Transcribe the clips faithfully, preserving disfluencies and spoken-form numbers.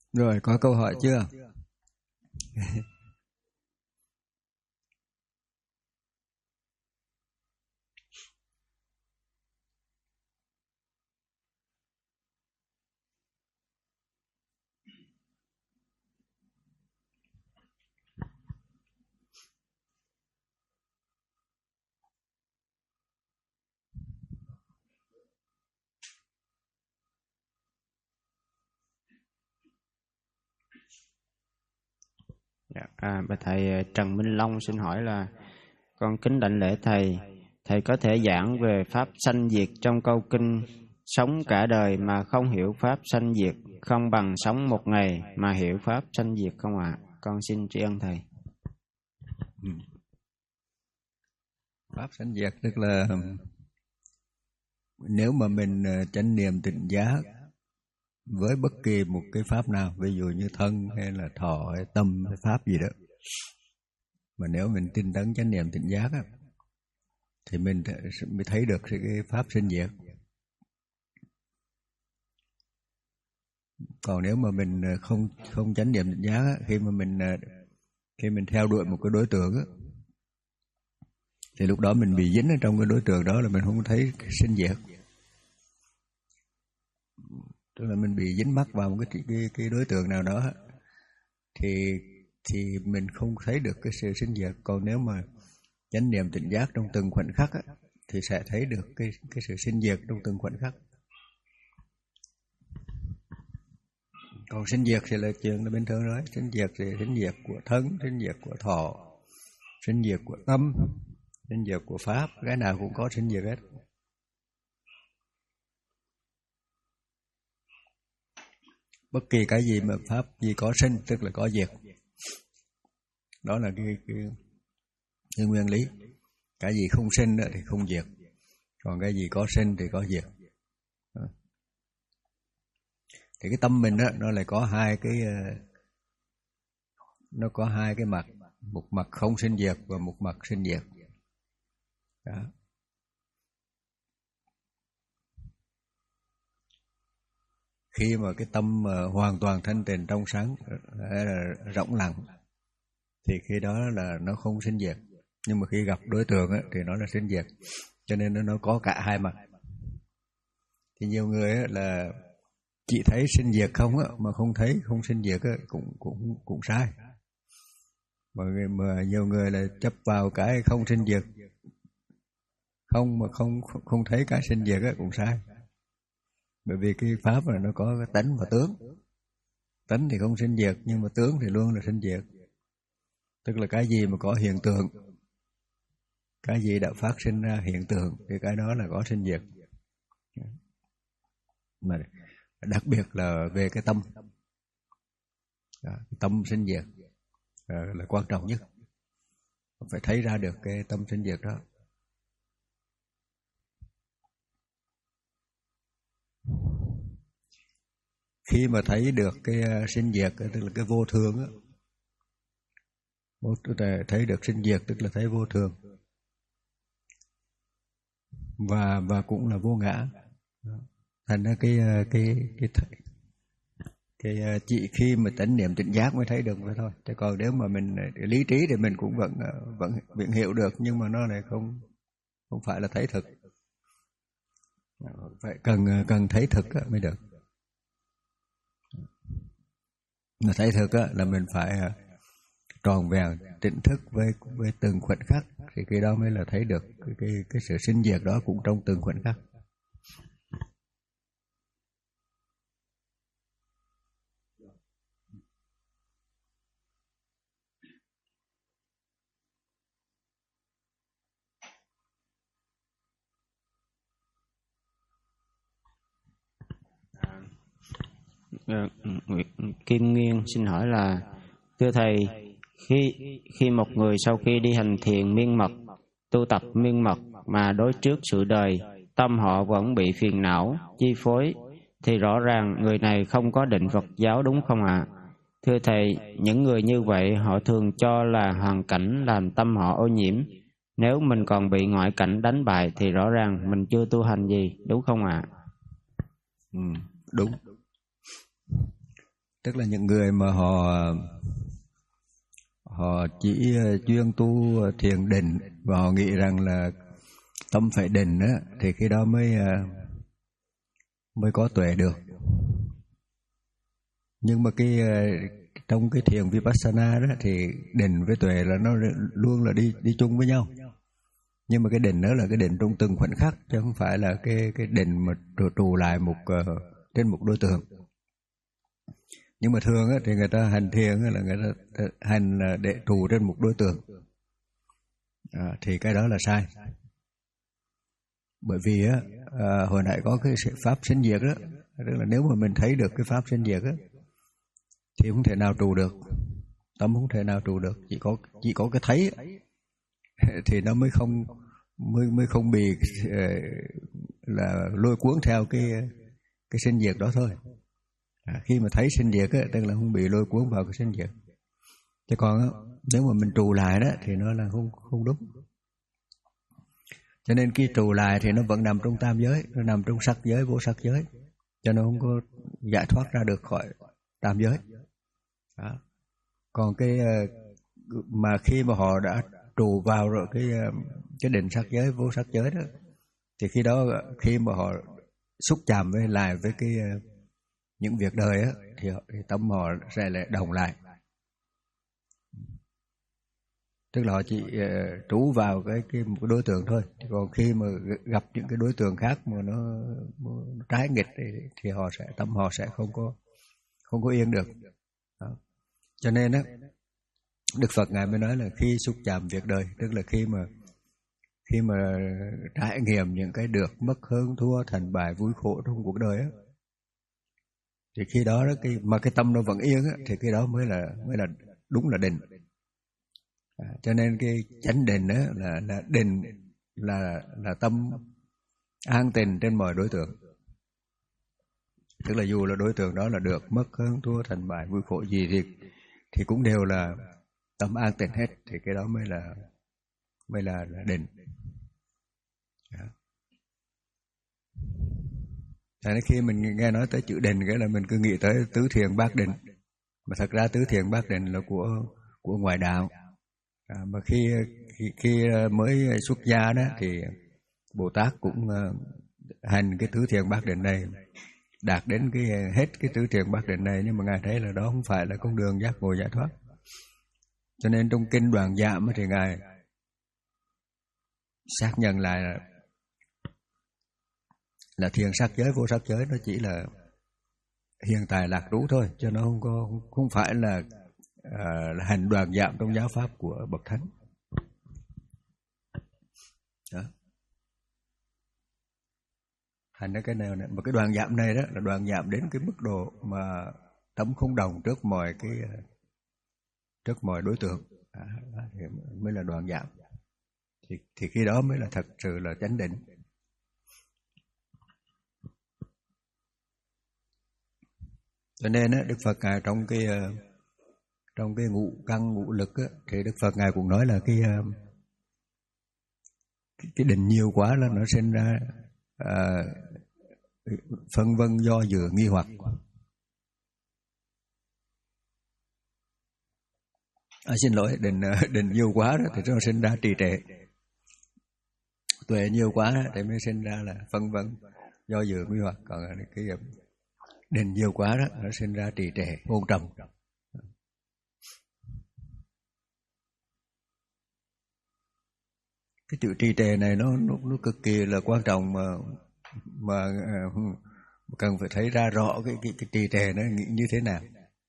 Rồi, có câu hỏi chưa? Dạ, à, bà thầy Trần Minh Long xin hỏi là con kính đảnh lễ thầy. Thầy có thể giảng về pháp sanh diệt trong câu kinh sống cả đời mà không hiểu pháp sanh diệt, không bằng sống một ngày mà hiểu pháp sanh diệt không ạ? À? Con xin tri ân thầy. Ừ. Pháp sanh diệt tức là nếu mà mình chánh niệm tỉnh giác với bất kỳ một cái pháp nào, ví dụ như thân hay là thọ hay tâm hay pháp gì đó, mà nếu mình tinh tấn chánh niệm tỉnh giác á, thì mình mới thấy được cái pháp sinh diệt. Còn nếu mà mình không không chánh niệm tỉnh giác á, khi mà mình khi mình theo đuổi một cái đối tượng á, thì lúc đó mình bị dính ở trong cái đối tượng đó, là mình không thấy sinh diệt. Tức là mình bị dính mắc vào một cái, cái, cái đối tượng nào đó thì thì mình không thấy được cái sự sinh diệt. Còn nếu mà chánh niệm tỉnh giác trong từng khoảnh khắc á, thì sẽ thấy được cái cái sự sinh diệt trong từng khoảnh khắc. Còn sinh diệt thì là chuyện là bình thường rồi. Sinh diệt thì sinh diệt của thân, sinh diệt của thọ, sinh diệt của tâm, sinh diệt của pháp, cái nào cũng có sinh diệt hết. Bất kỳ cái gì mà pháp gì có sinh tức là có diệt. Đó là cái, cái, cái nguyên lý. Cái gì không sinh thì không diệt, còn cái gì có sinh thì có diệt. Thì cái tâm mình đó, nó lại có hai cái nó có hai cái mặt, một mặt không sinh diệt và một mặt sinh diệt. Đó. Khi mà cái tâm mà hoàn toàn thanh tịnh trong sáng, rộng lặng, thì khi đó là nó không sinh diệt. Nhưng mà khi gặp đối tượng ấy, thì nó là sinh diệt. Cho nên nó có cả hai mặt. Thì nhiều người ấy là chỉ thấy sinh diệt không á, mà không thấy không sinh diệt á, cũng cũng cũng sai. Mà, mà nhiều người là chấp vào cái không sinh diệt, không mà không không thấy cái sinh diệt á, cũng sai. Bởi vì cái pháp là nó có cái tánh và tướng. Tánh thì không sinh diệt, nhưng mà tướng thì luôn là sinh diệt. Tức là cái gì mà có hiện tượng, cái gì đã phát sinh ra hiện tượng, thì cái đó là có sinh diệt. Mà đặc biệt là về cái tâm, tâm sinh diệt là quan trọng nhất. Phải thấy ra được cái tâm sinh diệt đó. Khi mà thấy được cái sinh diệt, tức là cái vô thường á, thấy được sinh diệt tức là thấy vô thường, và và cũng là vô ngã. Thành ra cái cái cái cái chỉ khi mà tĩnh niệm tỉnh giác mới thấy được vậy thôi. Thế còn nếu mà mình lý trí thì mình cũng vẫn vẫn vẫn hiểu được, nhưng mà nó lại không không phải là thấy thực. Phải cần cần thấy thực mới được. Mà thấy thực là mình phải tròn vẹn tỉnh thức với với từng khoảnh khắc, thì khi đó mới là thấy được cái cái, cái sự sinh diệt đó cũng trong từng khoảnh khắc. Kim Nguyên xin hỏi là, thưa thầy, khi khi một người sau khi đi hành thiền miên mật, tu tập miên mật mà đối trước sự đời, tâm họ vẫn bị phiền não chi phối, thì rõ ràng người này không có định Phật giáo đúng không ạ? À? Thưa thầy, những người như vậy họ thường cho là hoàn cảnh làm tâm họ ô nhiễm. Nếu mình còn bị ngoại cảnh đánh bại thì rõ ràng mình chưa tu hành gì, đúng không ạ? À? Ừ, đúng. tức là những người mà họ họ chỉ chuyên tu thiền định và họ nghĩ rằng là tâm phải định á, thì khi đó mới mới có tuệ được. Nhưng mà cái trong cái thiền Vipassana đó thì định với tuệ là nó luôn là đi đi chung với nhau. Nhưng mà cái định đó là cái định trong từng khoảnh khắc, chứ không phải là cái cái định mà trụ, trụ lại một uh, trên một đối tượng. Nhưng mà thường á, thì người ta hành thiền là người ta hành để trụ trên một đối tượng, à, thì cái đó là sai. Bởi vì á, à, hồi nãy có cái pháp sinh diệt đó, tức là nếu mà mình thấy được cái pháp sinh diệt á, thì không thể nào trụ được, tâm không thể nào trụ được. Chỉ có chỉ có cái thấy thì nó mới không mới mới không bị uh, là lôi cuốn theo cái cái sinh diệt đó thôi. À, khi mà thấy sinh diệt á, tức là không bị lôi cuốn vào cái sinh diệt. Chứ còn á, nếu mà mình trụ lại đó thì nó là không không đúng. Cho nên khi trụ lại thì nó vẫn nằm trong tam giới, nó nằm trong sắc giới, vô sắc giới, cho nó không có giải thoát ra được khỏi tam giới. Đó. Còn cái mà khi mà họ đã trụ vào rồi cái cái định sắc giới, vô sắc giới đó, thì khi đó khi mà họ xúc chạm với lại với cái những việc đời á, thì, thì tâm họ sẽ lại đồng lại. Tức là họ chỉ uh, trú vào cái cái một cái đối tượng thôi. Còn khi mà gặp những cái đối tượng khác mà nó, nó trái nghịch thì, thì họ sẽ tâm họ sẽ không có không có yên được. Đó. Cho nên á, Đức Phật ngài mới nói là khi xúc chạm việc đời, tức là khi mà khi mà trải nghiệm những cái được mất hơn thua thành bại vui khổ trong cuộc đời á, thì khi đó, đó cái mà cái tâm nó vẫn yên á, thì cái đó mới là mới là đúng là định. À, cho nên cái chánh định á là là định là là tâm an tình trên mọi đối tượng. Tức là dù là đối tượng đó là được mất hơn thua thành bại vui khổ gì thì thì cũng đều là tâm an tịnh hết, thì cái đó mới là mới là, là định. Đó. Cho nên khi mình nghe nói tới chữ định cái là mình cứ nghĩ tới tứ thiền bát định, mà thật ra tứ thiền bát định là của của ngoại đạo. À, mà khi, khi khi mới xuất gia đó thì Bồ Tát cũng uh, hành cái tứ thiền bát định này, đạt đến cái hết cái tứ thiền bát định này, nhưng mà ngài thấy là đó không phải là con đường giác ngộ giải thoát. Cho nên trong kinh Đoạn Giảm thì ngài xác nhận lại là, là thiền sắc giới vô sắc giới nó chỉ là hiện tại lạc trú thôi, cho nó không có không phải là, à, là hành đoạn giảm trong giáo pháp của bậc thánh. Đó. Hành cái nào này, mà cái đoạn giảm này đó là đoạn giảm đến cái mức độ mà tâm không đồng trước mọi cái trước mọi đối tượng, à, thì mới là đoạn giảm. Thì, thì khi đó mới là thật sự là chánh định. Cho nên á, Đức Phật ngài trong cái trong cái ngũ căn ngũ lực á, thì Đức Phật ngài cũng nói là cái cái, cái định nhiều quá là nó sinh ra à, phân vân do dự nghi hoặc. À, xin lỗi, định định nhiều quá đó thì nó sinh ra trì trệ. Tuệ nhiều quá thì mới sinh ra là phân vân do dự nghi hoặc. Còn cái định nhiều quá đó nó sinh ra trì trệ ngôn trầm. Cái chữ trì trệ này nó, nó nó cực kỳ là quan trọng, mà mà uh, cần phải thấy ra rõ cái cái, cái trì trệ nó như thế nào.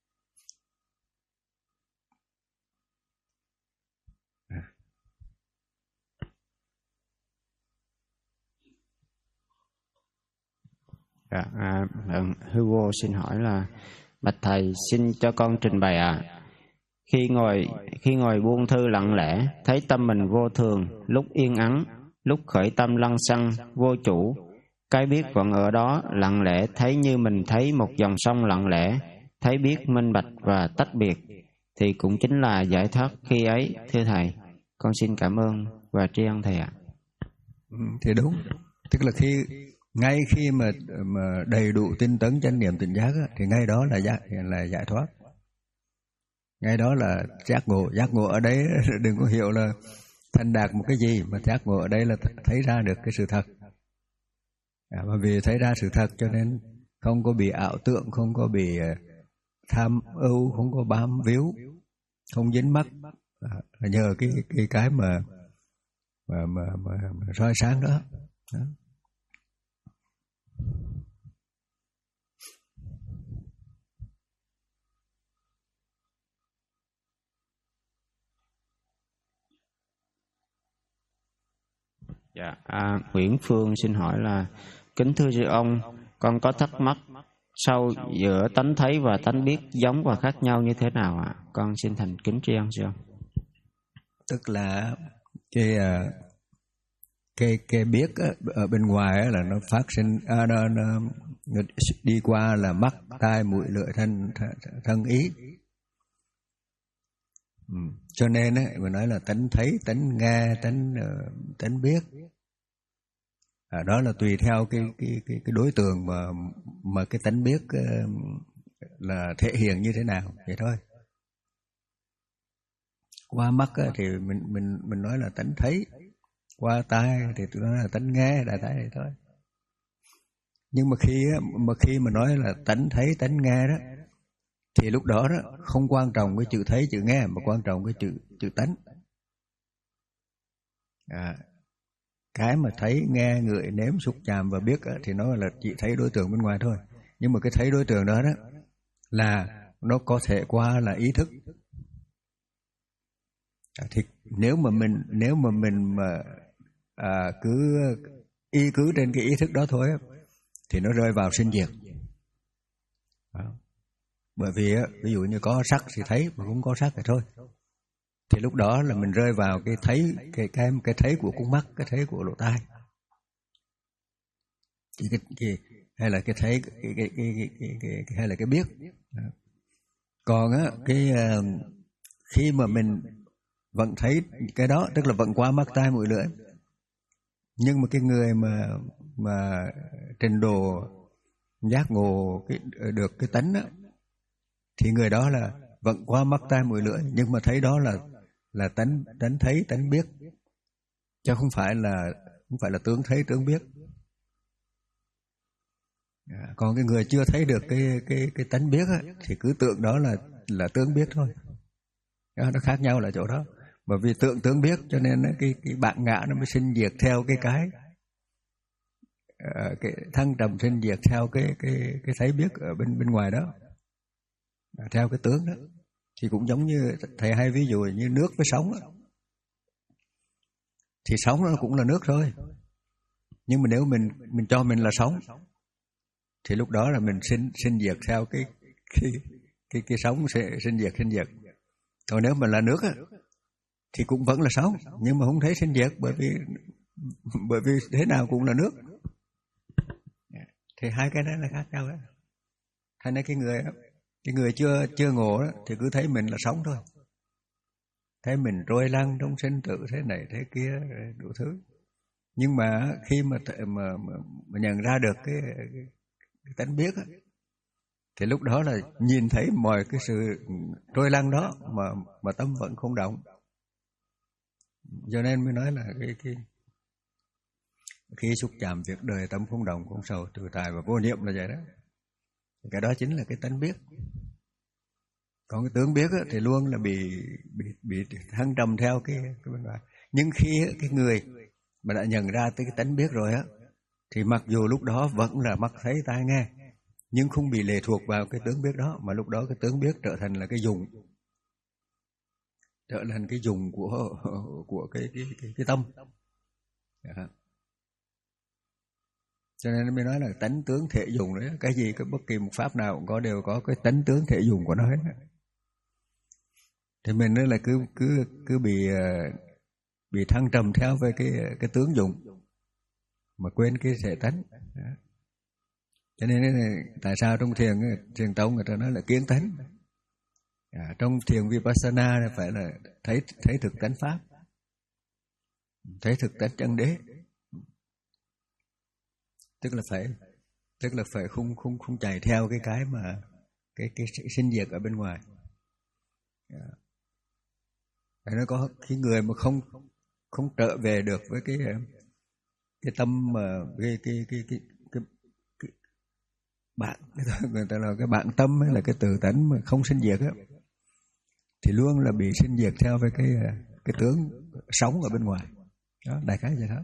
Dạ, à, Hugo xin hỏi là bạch thầy, xin cho con trình bày ạ. À. Khi ngồi khi ngồi buông thư lặng lẽ, thấy tâm mình vô thường, lúc yên ắng, lúc khởi tâm lăng xăng, vô chủ, cái biết vẫn ở đó, lặng lẽ thấy như mình thấy một dòng sông lặng lẽ, thấy biết minh bạch và tách biệt, thì cũng chính là giải thoát khi ấy, thưa thầy. Con xin cảm ơn và tri ân thầy ạ. Ừ, thì đúng, tức là khi Ngay khi mà mà đầy đủ tinh tấn chánh niệm tỉnh giác á, thì ngay đó là giải, là giải thoát. Ngay đó là giác ngộ. Giác ngộ ở đấy đừng có hiểu là thành đạt một cái gì, mà giác ngộ ở đây là thấy ra được cái sự thật. À, và vì thấy ra sự thật cho nên không có bị ảo tượng, không có bị tham ưu, không có bám víu, không dính mắc. À, nhờ cái cái cái mà mà mà, mà, mà soi sáng đó. đó. Dạ, à, Nguyễn Phương xin hỏi là kính thưa sư ông, con có thắc mắc sau giữa tánh thấy và tánh biết giống và khác nhau như thế nào ạ? À? Con xin thành kính tri ân sư ông. Tức là cái cái cái biết ở bên ngoài là nó phát sinh, à, nó, nó, nó đi qua là mắt, tai, mũi, lưỡi, thân thân ý. Ừ. Cho nên ấy, mình nói là tánh thấy, tánh nghe, tánh tánh biết. À, đó là tùy theo cái cái cái cái đối tượng mà mà cái tánh biết uh, là thể hiện như thế nào vậy thôi. Qua mắt uh, thì mình mình mình nói là tánh thấy, qua tai thì tôi nói là tánh nghe, đại khái vậy thôi. Nhưng mà khi uh, mà khi mà nói là tánh thấy, tánh nghe đó, thì lúc đó đó không quan trọng cái chữ thấy, chữ nghe, mà quan trọng cái chữ chữ tánh. À, cái mà thấy, nghe, ngửi, nếm, xúc, chạm và biết á, thì nó là chỉ thấy đối tượng bên ngoài thôi. Nhưng mà cái thấy đối tượng đó đó là nó có thể qua là ý thức. À, thì nếu mà mình nếu mà mình mà à, cứ y cứ trên cái ý thức đó thôi á, thì nó rơi vào sinh diệt. À, bởi vì á, ví dụ như có sắc thì thấy, mà không có sắc thì thôi. Thì lúc đó là mình rơi vào cái thấy cái cái cái thấy của con mắt, cái thấy của lỗ tai, cái, cái, cái, hay là cái thấy cái, cái, cái, cái, cái, cái, cái hay là cái biết. Còn á cái khi mà mình vẫn thấy cái đó, tức là vẫn qua mắt, tai, mũi, lưỡi, nhưng mà cái người mà mà trình độ giác ngộ cái, được cái tánh á, thì người đó là vẫn qua mắt, tai, mũi, lưỡi, nhưng mà thấy đó là là tánh tánh thấy, tánh biết, chứ không phải là không phải là tướng thấy, tướng biết. À, còn cái người chưa thấy được cái cái cái tánh biết á, thì cứ tưởng đó là là tướng biết thôi. Đó, nó khác nhau là chỗ đó. Bởi vì tượng tướng biết cho nên cái cái bản ngã nó mới sinh diệt theo cái cái uh, cái thăng trầm sinh diệt theo cái cái cái thấy biết ở bên bên ngoài đó, à, theo cái tướng đó. Thì cũng giống như thầy hay ví dụ như nước với sóng đó. Thì sóng nó cũng là nước thôi, nhưng mà nếu mình mình cho mình là sóng thì lúc đó là mình sinh sinh diệt theo cái cái cái cái sóng sẽ sinh diệt sinh diệt. Còn nếu mà là nước á, thì cũng vẫn là sóng, nhưng mà không thấy sinh diệt, bởi vì bởi vì thế nào cũng là nước. Thì hai cái đó là khác nhau đó. Thành ra cái người cái người chưa chưa ngộ đó, thì cứ thấy mình là sóng thôi, thấy mình trôi lăn trong sinh tử thế này thế kia đủ thứ. Nhưng mà khi mà mà, mà, mà nhận ra được cái, cái, cái tánh biết á, thì lúc đó là nhìn thấy mọi cái sự trôi lăn đó mà mà tâm vẫn không động. Cho nên mới nói là cái cái khi xúc chạm việc đời tâm không động, không sầu, tự tại và vô niệm là vậy đó. Cái đó chính là cái tánh biết. Còn cái tướng biết á, thì luôn là bị bị bị thăng trầm theo cái cái bên ngoài. Nhưng khi á, cái người mà đã nhận ra tới cái tánh biết rồi á, thì mặc dù lúc đó vẫn là mắt thấy tai nghe, nhưng không bị lệ thuộc vào cái tướng biết đó, mà lúc đó cái tướng biết trở thành là cái dùng, trở thành cái dùng của của cái cái cái, cái tâm. Dạ. Cho nên mới nói là tánh tướng thể dùng đấy. Cái gì, cái bất kỳ một pháp nào cũng có, đều có cái tánh tướng thể dùng của nó hết. Thì mình là cứ cứ cứ bị bị thăng trầm theo về cái cái tướng dụng, mà quên cái thể tánh. Đó. Cho nên tại sao trong thiền thiền tông người ta nói là kiến tánh. À, trong thiền vipassana là phải là thấy thấy thực tánh pháp, thấy thực tánh chân đế. tức là phải tức là phải không không không chạy theo cái cái mà cái cái sinh diệt ở bên ngoài. Nó có cái người mà không không trở về được với cái cái tâm mà cái cái cái cái cái, cái bạn người ta là cái bạn tâm ấy, là cái từ tánh mà không sinh diệt á, thì luôn là bị sinh diệt theo với cái cái tướng sống ở bên ngoài đó, đại khái vậy đó.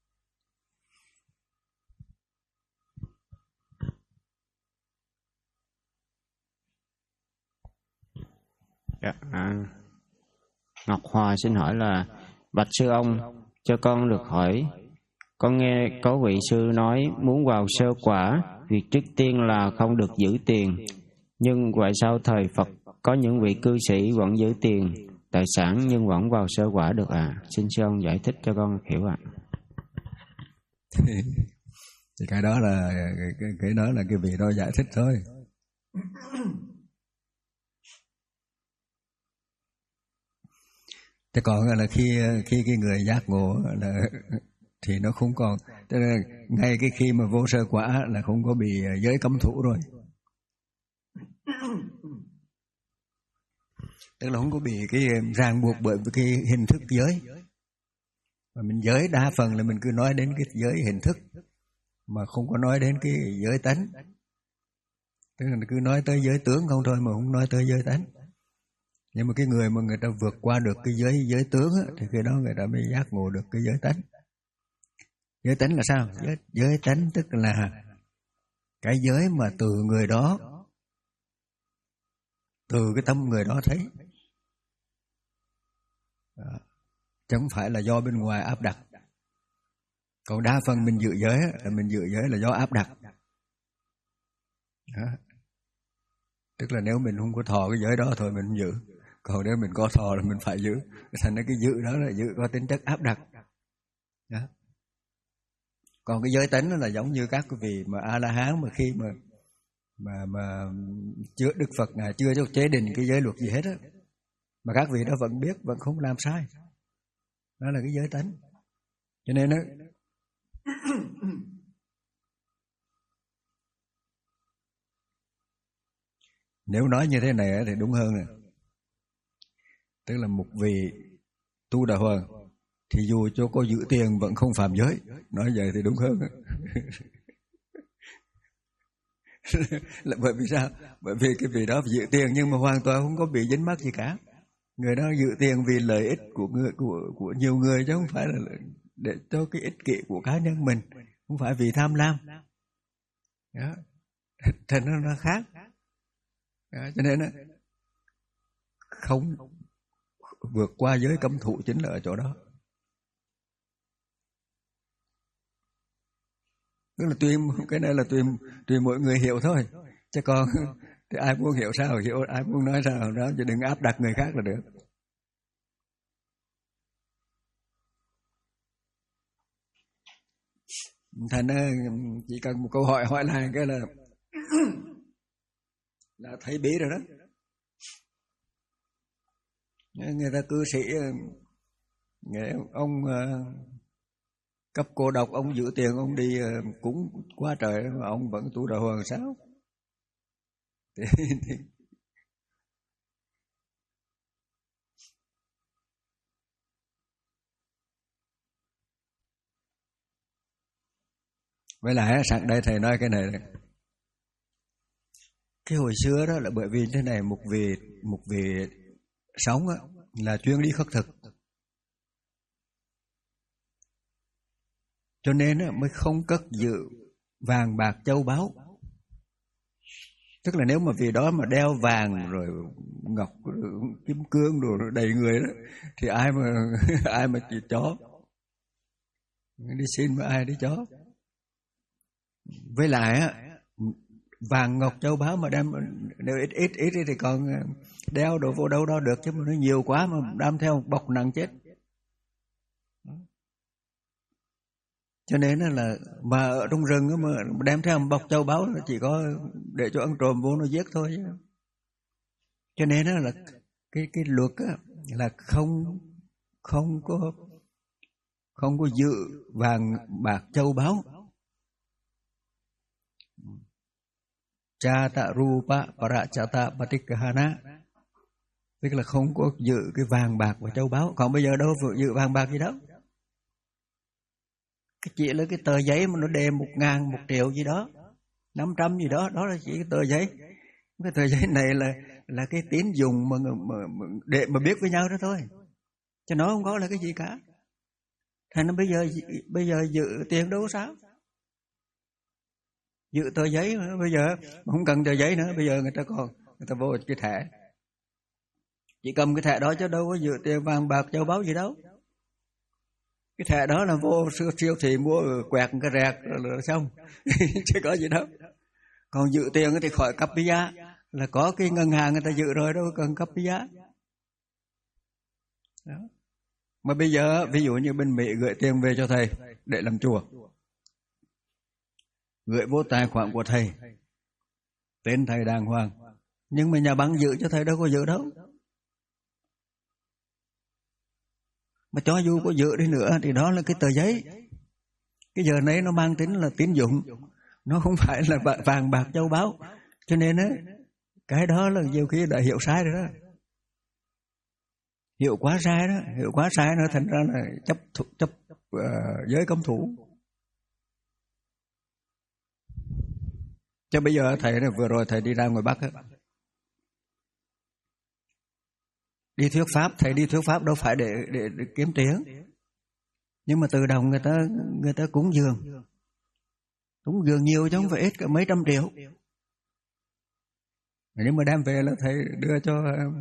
À, Ngọc Hòa xin hỏi là: bạch sư ông, cho con được hỏi, con nghe có vị sư nói muốn vào sơ quả, việc trước tiên là không được giữ tiền, nhưng vậy sao thời Phật có những vị cư sĩ vẫn giữ tiền tài sản nhưng vẫn vào sơ quả được à? Xin sư ông giải thích cho con hiểu ạ. À. Thì cái đó là cái, cái đó là cái vị đó giải thích thôi. Thế còn là khi khi cái người giác ngộ là thì nó không còn, tức là ngay cái khi mà vô sơ quả là không có bị giới cấm thủ rồi, tức là không có bị cái ràng buộc bởi cái hình thức giới. Mà mình giới đa phần là mình cứ nói đến cái giới hình thức mà không có nói đến cái giới tánh, tức là cứ nói tới giới tướng không thôi mà không nói tới giới tánh. Nhưng mà cái người mà người ta vượt qua được cái giới giới tướng á, thì khi đó người ta mới giác ngộ được cái giới tánh. Giới tánh là sao? Giới, giới tánh tức là cái giới mà từ người đó, từ cái tâm người đó thấy, đó, chứ không phải là do bên ngoài áp đặt. Còn đa phần mình giữ giới là mình giữ giới là do áp đặt. Đó. Tức là nếu mình không có thọ cái giới đó thôi mình không giữ, còn nếu mình có thọ là mình phải giữ. Thành ra cái giữ đó là giữ có tính chất áp đặt. Đó. Còn cái giới tánh là giống như các quý vị mà A La Hán mà khi mà mà mà chưa Đức Phật ngài chưa cho chế định cái giới luật gì hết á, mà các vị đó vẫn biết, vẫn không làm sai, đó là cái giới tánh. Cho nên đó, nếu nói như thế này thì đúng hơn nè, tức là một vị tu đà hoàng thì dù cho có giữ tiền vẫn không phạm giới, nói vậy thì đúng hơn. Là bởi vì sao? Bởi vì cái vị đó giữ tiền nhưng mà hoàn toàn không có bị dính mắc gì cả. Người đó giữ tiền vì lợi ích của người của của nhiều người chứ không phải là để cho cái ích kỷ của cá nhân mình, không phải vì tham lam. Đó. Thành nó nó khác. Đó. Cho nên đó, không vượt qua giới cấm thủ chính là ở chỗ đó. Tức là tùy, cái này là tùy tùy mỗi người hiểu thôi, chứ còn thì ai muốn hiểu sao hiểu, ai muốn nói sao đó, chứ đừng áp đặt người khác là được. Thành ra chỉ cần một câu hỏi hỏi lại cái là là thấy bí rồi đó. Người ta cư sĩ người ông cấp cô độc, ông giữ tiền ông đi cúng quá trời mà ông vẫn tu đà hoàng sao? Thì, thì... Với lại sẵn đây thầy nói cái này này. Cái hồi xưa đó là bởi vì thế này, một vị một vị sống á, là chuyên đi khất thực, cho nên á, mới không cất giữ vàng bạc châu báu. Tức là nếu mà vì đó mà đeo vàng rồi ngọc rồi kim cương rồi đầy người đó thì ai mà ai mà chỉ chó đi xin mà ai đi chó. Với lại á, vàng ngọc châu báu mà đem nếu ít ít ít thì còn đeo đồ vô đâu đó được, chứ mà nó nhiều quá mà đem theo bọc nặng chết. Cho nên là mà ở trong rừng mà đem theo một bọc châu báu nó chỉ có để cho ăn trộm vô nó giết thôi. Cho nên là cái cái luật là không không có không có giữ vàng bạc châu báu, chata rupa parachata patikahana, tức là không có dự cái vàng bạc và châu báu. Còn bây giờ đâu phải dự vàng bạc gì đâu, cái chỉ là cái tờ giấy mà nó đề một ngàn một triệu gì đó, năm trăm gì đó, đó là chỉ cái tờ giấy. Cái tờ giấy này là là cái tín dụng mà, mà, mà để mà biết với nhau đó thôi, chứ nó không có là cái gì cả. Thành ra bây giờ bây giờ dự tiền đâu có sao, dự tờ giấy mà. Bây giờ không cần tờ giấy nữa, bây giờ người ta còn người ta vô cái thẻ, chỉ cầm cái thẻ đó chứ đâu có dự tiền vàng bạc châu báu gì đâu. Cái thẻ đó là vô siêu, siêu thị mua quẹt cái rẹt là xong chứ có gì đâu. Còn dự tiền thì khỏi cấp giá, là có cái ngân hàng người ta dự rồi, đâu cần cấp giá đó. Mà bây giờ ví dụ như bên Mỹ gửi tiền về cho thầy để làm chùa, gửi vô tài khoản của thầy, tên thầy đàng hoàng, nhưng mà nhà băng dự cho thầy đâu có dự đâu. Mà cho dù có dự đi nữa thì đó là cái tờ giấy. Cái giờ này nó mang tính là tín dụng, nó không phải là vàng bạc châu báu. Cho nên á, cái đó là nhiều khi đã hiểu sai rồi đó, hiểu quá sai đó, hiểu quá sai nó thành ra là chấp chấp uh, giới cấm thủ. Chứ bây giờ thầy này, vừa rồi thầy đi ra ngoài Bắc á, đi thuyết pháp, thầy đi thuyết pháp đâu phải để, để, để kiếm tiền, nhưng mà từ đồng người ta người ta cúng dường, cúng dường nhiều chứ không phải ít, cả mấy trăm triệu. Nhưng mà đem về là thầy đưa cho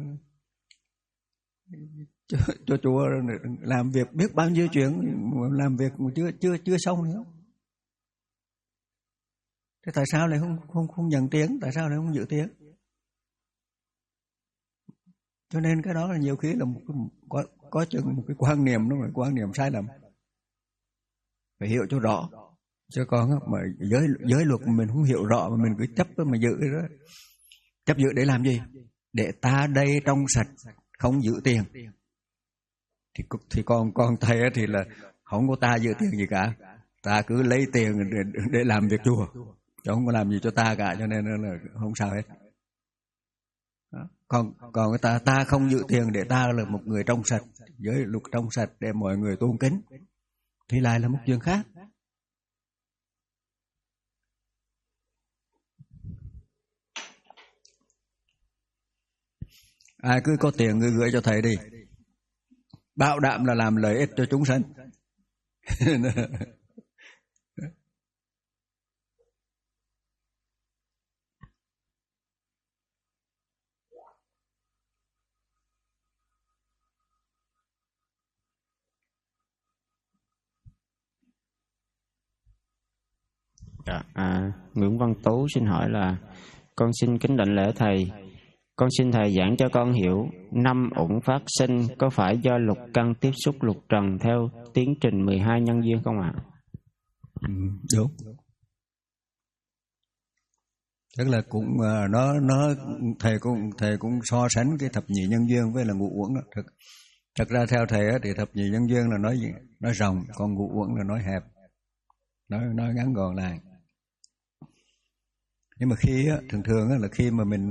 cho, cho chùa làm việc biết bao nhiêu chuyện, làm việc mà chưa chưa chưa xong nữa. Thế tại sao lại không không không nhận tiền? Tại sao lại không giữ tiền? Cho nên cái đó là nhiều khi là một cái, có có chừng một cái quan niệm, nó là quan niệm sai lầm. Phải hiểu cho rõ. Chứ còn mà giới giới luật mình không hiểu rõ mà mình cứ chấp mà giữ đó. Chấp giữ để làm gì? Để ta đây trong sạch, không giữ tiền. Thì thì còn còn thầy thì là không có ta giữ tiền gì cả. Ta cứ lấy tiền để, để làm việc chùa, chứ không có làm gì cho ta cả, cho nên là không sao hết. Đó. Còn còn ta ta không giữ tiền để ta là một người trong sạch, giới luật trong sạch để mọi người tôn kính, thì lại là một chuyện khác. Ai cứ có tiền người gửi cho thầy đi, bảo đảm là làm lợi ích cho chúng sanh. À, Nguyễn Văn Tú xin hỏi là: con xin kính đảnh lễ thầy, con xin thầy giảng cho con hiểu năm uẩn phát sinh có phải do lục căn tiếp xúc lục trần theo tiến trình mười hai nhân duyên không ạ? Ừ, đúng. Tức là cũng nó nó thầy cũng thầy cũng so sánh cái thập nhị nhân duyên với là ngũ uẩn đó. Thực thật ra theo thầy á, thì thập nhị nhân duyên là nói gì? Nói rộng, còn ngũ uẩn là nói hẹp, nói nói ngắn gọn lại. Nhưng mà khi á, thường thường á, là khi mà mình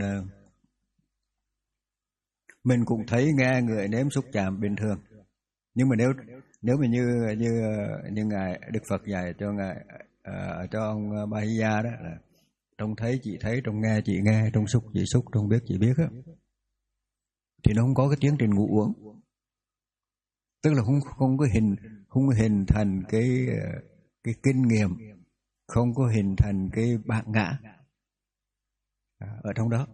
mình cũng thấy nghe người nếm xúc chạm bình thường, nhưng mà nếu nếu mà như như như ngài Đức Phật dạy cho ngài uh, cho ông Bahiya đó là trong thấy chị thấy, trong nghe chị nghe, trong xúc chị xúc, trong biết chị biết á, thì nó không có cái tiến trình ngũ uẩn, tức là không không có hình không có hình thành cái cái kinh nghiệm, không có hình thành cái bản ngã ở trong đó,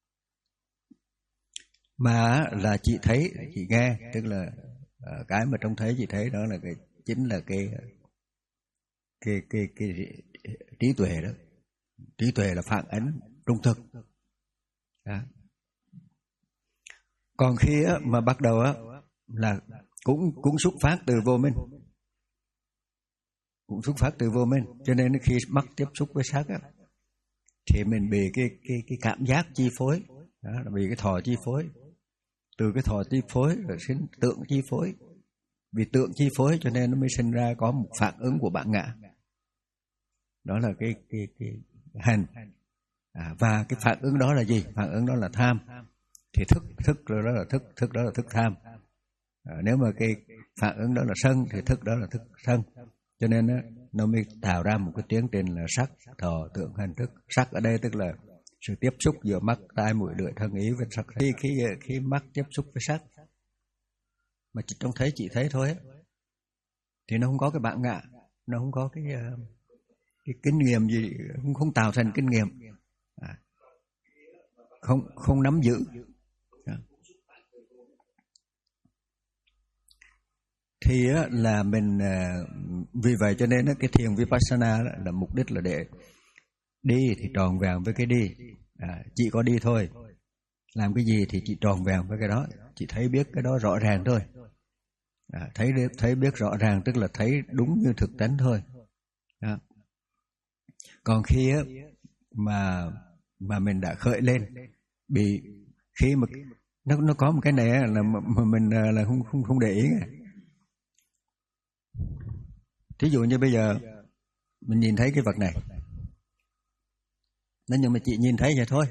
mà là chị thấy chị nghe, tức là cái mà trong thấy chị thấy đó là cái chính là cái cái cái cái, cái trí tuệ đó. Trí tuệ là phản ánh trung thực đó. Còn khi á, mà bắt đầu á, là cũng cũng xuất phát từ vô minh, cũng xuất phát từ vô minh, cho nên khi mắt tiếp xúc với sắc á, thì mình bị cái cái cái cảm giác chi phối đó, là bị cái thọ chi phối, từ cái thọ chi phối rồi sinh tượng chi phối, vì tượng chi phối cho nên nó mới sinh ra có một phản ứng của bản ngã, đó là cái cái cái hành. À, và cái phản ứng đó là gì? Phản ứng đó là tham. Thì thức thức đó là thức thức đó là thức tham. À, nếu mà cái phản ứng đó là sân thì thức đó là thức sân. Cho nên đó, nó mới tạo ra một cái tiến trình là sắc, thọ, tưởng, hành, thức. Sắc ở đây tức là sự tiếp xúc giữa mắt, tai, mũi, lưỡi, thân, ý với sắc. Khi khi khi mắt tiếp xúc với sắc mà chỉ trông thấy chỉ thấy thôi ấy, thì nó không có cái bản ngã, nó không có cái cái kinh nghiệm gì, không, không tạo thành kinh nghiệm, à, không không nắm giữ. À. Thì á, là mình vì vậy cho nên á, cái thiền vipassana là, là mục đích là để đi thì tròn vẹn với cái đi, à, chỉ có đi thôi. Làm cái gì thì chỉ tròn vẹn với cái đó, chỉ thấy biết cái đó rõ ràng thôi. À, thấy thấy biết rõ ràng tức là thấy đúng như thực tánh thôi. À. Còn khi á, mà mà mình đã khởi lên, bị khi mà nó nó có một cái này là mà, mà mình là không không không để ý. Thí dụ như bây giờ mình nhìn thấy cái vật này, nên nhưng mà chị nhìn thấy vậy thôi.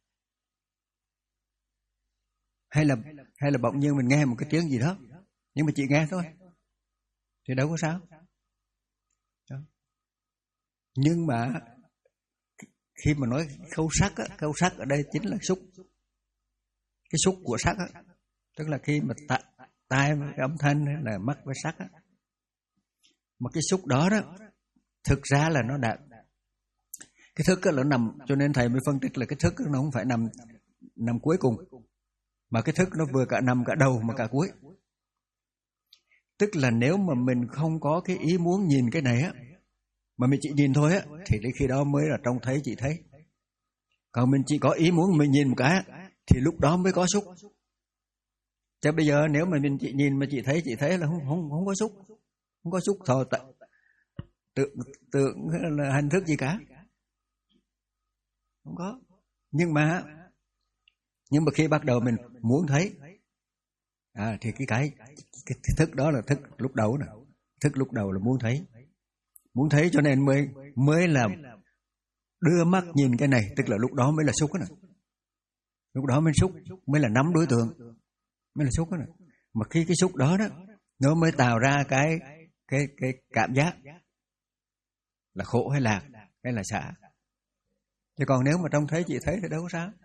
Hay là hay là bỗng nhiên mình nghe một cái tiếng gì đó, nhưng mà chị nghe thôi, thì đâu có sao. Đó. Nhưng mà khi mà nói khâu sắc á, khâu sắc ở đây chính là xúc. Cái xúc của sắc á, tức là khi mà ta, tai với cái âm thanh hay là mắt với sắc á. Mà cái xúc đó đó, thực ra là nó đã, cái thức á là nó nằm, cho nên thầy mới phân tích là cái thức nó không phải nằm nằm cuối cùng, mà cái thức nó vừa cả nằm cả đầu mà cả cuối. Tức là nếu mà mình không có cái ý muốn nhìn cái này á, mà mình chỉ nhìn thôi á, thì đến khi đó mới là trông thấy chỉ thấy. Còn mình chỉ có ý muốn mình nhìn một cái, thì lúc đó mới có xúc. Chứ bây giờ nếu mà mình chỉ nhìn mà chỉ thấy chỉ thấy là không không không có xúc, không có xúc thọ tượng tượng là hành thức gì cả, không có. Nhưng mà nhưng mà khi bắt đầu mình muốn thấy, à, thì cái cái cái thức đó là thức lúc đầu nè, thức lúc đầu là muốn thấy, muốn thấy cho nên mới mới làm đưa mắt nhìn cái này, tức là lúc đó mới là xúc đó nè, lúc đó mới xúc, mới là nắm đối tượng, mới là xúc đó nè. Mà khi cái xúc đó đó nó mới tạo ra cái cái cái cảm giác là khổ hay lạc hay là xả. Chứ còn nếu mà trông thấy chỉ thấy thì đâu có sao.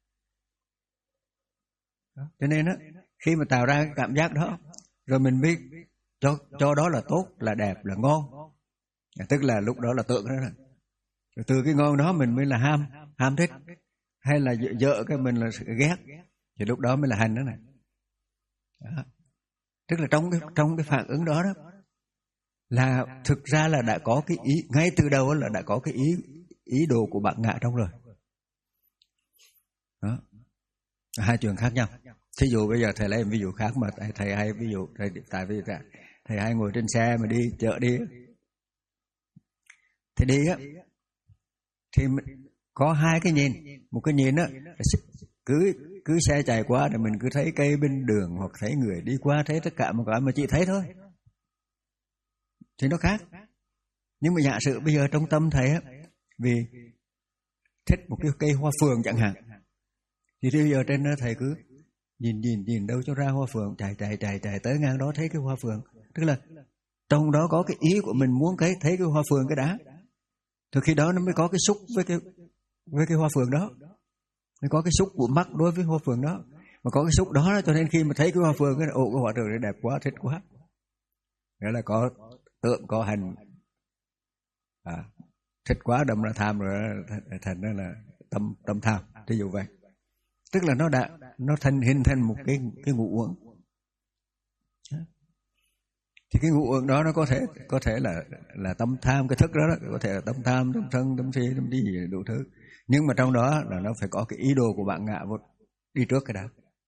Đó. Cho nên á, khi mà tạo ra cái cảm giác đó, rồi mình biết cho cho đó là tốt, là đẹp, là ngon, tức là lúc đó là tượng đó. Rồi từ cái ngon đó mình mới là ham, ham thích, hay là vợ cái mình là ghét, thì lúc đó mới là hành đó này. Đó. Tức là trong cái trong cái phản ứng đó đó là thực ra là đã có cái ý, ngay từ đầu là đã có cái ý ý đồ của bạn ngạ trong rồi. Đó. Hai chuyện khác nhau. Thí dụ bây giờ thầy lấy một ví dụ khác mà thầy, thầy hay ví dụ thầy, tại vì thầy, thầy hay ngồi trên xe mà đi chợ đi, thì đi á thì có hai cái nhìn. Một cái nhìn á, cứ cứ xe chạy qua thì mình cứ thấy cây bên đường hoặc thấy người đi qua, thấy tất cả một cái mà chỉ thấy thôi, thì nó khác. Nhưng mà giả sử bây giờ trong tâm thầy á, vì thích một cái cây hoa phượng chẳng hạn, thì bây giờ trên đó thầy cứ nhìn nhìn nhìn đâu cho ra hoa phượng, chạy chạy chạy chạy tới ngang đó thấy cái hoa phượng, tức là trong đó có cái ý của mình muốn cái thấy cái hoa phượng cái đã. Từ khi đó nó mới có cái xúc với cái với cái hoa phượng đó, mới có cái xúc của mắt đối với hoa phượng đó, mà có cái xúc đó cho nên khi mà thấy cái hoa phượng cái ồ, cái hoa phượng này đẹp quá, thích quá, đó là có tượng, có hành, à, thích quá đâm ra tham, rồi thành đó là tâm tâm tham, ví dụ vậy. Tức là nó đã nó thành hình thành một cái cái ngũ uẩn. Thì cái ngũ uẩn đó nó có thể có thể là là tâm tham, cái thức đó, đó có thể là tâm tham, tâm sân, tâm si, tâm đi gì đủ thứ. Nhưng mà trong đó là nó phải có cái ý đồ của bạn ngạ vô đi trước cái đó.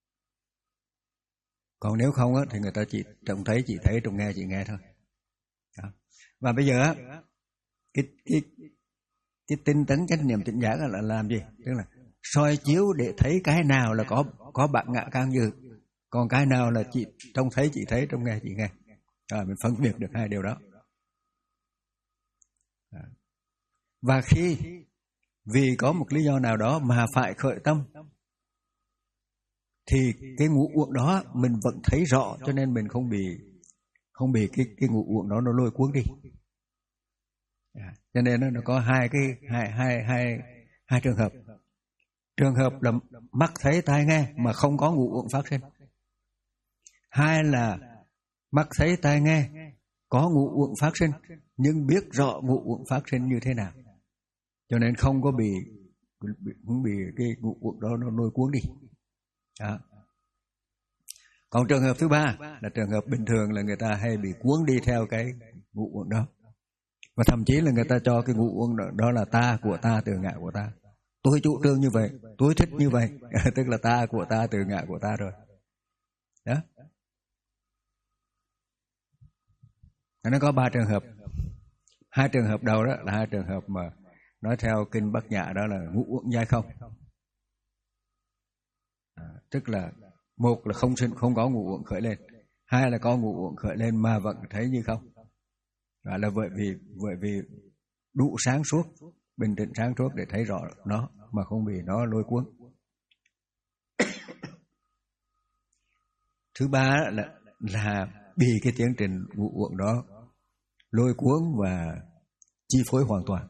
Còn nếu không á thì người ta chỉ trông thấy chỉ thấy, trông nghe chỉ nghe thôi. Đó. Và bây giờ á, cái cái cái tinh tấn chánh niệm tỉnh giác là làm gì? Tức là soi chiếu để thấy cái nào là có có bạn ngạ can dự, còn cái nào là chỉ trông thấy chỉ thấy, trông nghe chỉ nghe. À, mình phân biệt được hai điều đó. À. Và khi vì có một lý do nào đó mà phải khởi tâm, thì cái ngũ uẩn đó mình vẫn thấy rõ, cho nên mình không bị không bị cái cái ngũ uẩn đó nó lôi cuốn đi. À, cho nên nó, nó có hai cái hai hai hai hai trường hợp. Trường hợp là mắt thấy tai nghe mà không có ngũ uẩn phát sinh. Hai là mắt thấy tai nghe có ngũ uẩn phát sinh nhưng biết rõ ngũ uẩn phát sinh như thế nào, cho nên không có bị không bị cái ngũ uẩn đó nó lôi cuốn đi. Đó. Còn trường hợp thứ ba là trường hợp bình thường, là người ta hay bị cuốn đi theo cái ngũ uẩn đó, và thậm chí là người ta cho cái ngũ uẩn đó, đó là ta của ta, từ ngã của ta. Tôi chủ trương như vậy, tôi thích như vậy, tức là ta của ta, từ ngã của ta rồi. Đó. Nó có ba trường hợp. Hai trường hợp đầu đó là hai trường hợp mà nói theo kinh Bát Nhã, đó là ngũ uẩn giai không. À, tức là một là không sinh, không có ngũ uẩn khởi lên, hai là có ngũ uẩn khởi lên mà vẫn thấy như không. Đó là bởi vì bởi vì đủ sáng suốt, bình tĩnh sáng suốt để thấy rõ nó mà không bị nó lôi cuốn. Thứ ba là là bị cái tiến trình ngũ uẩn đó lôi cuốn và chi phối hoàn toàn.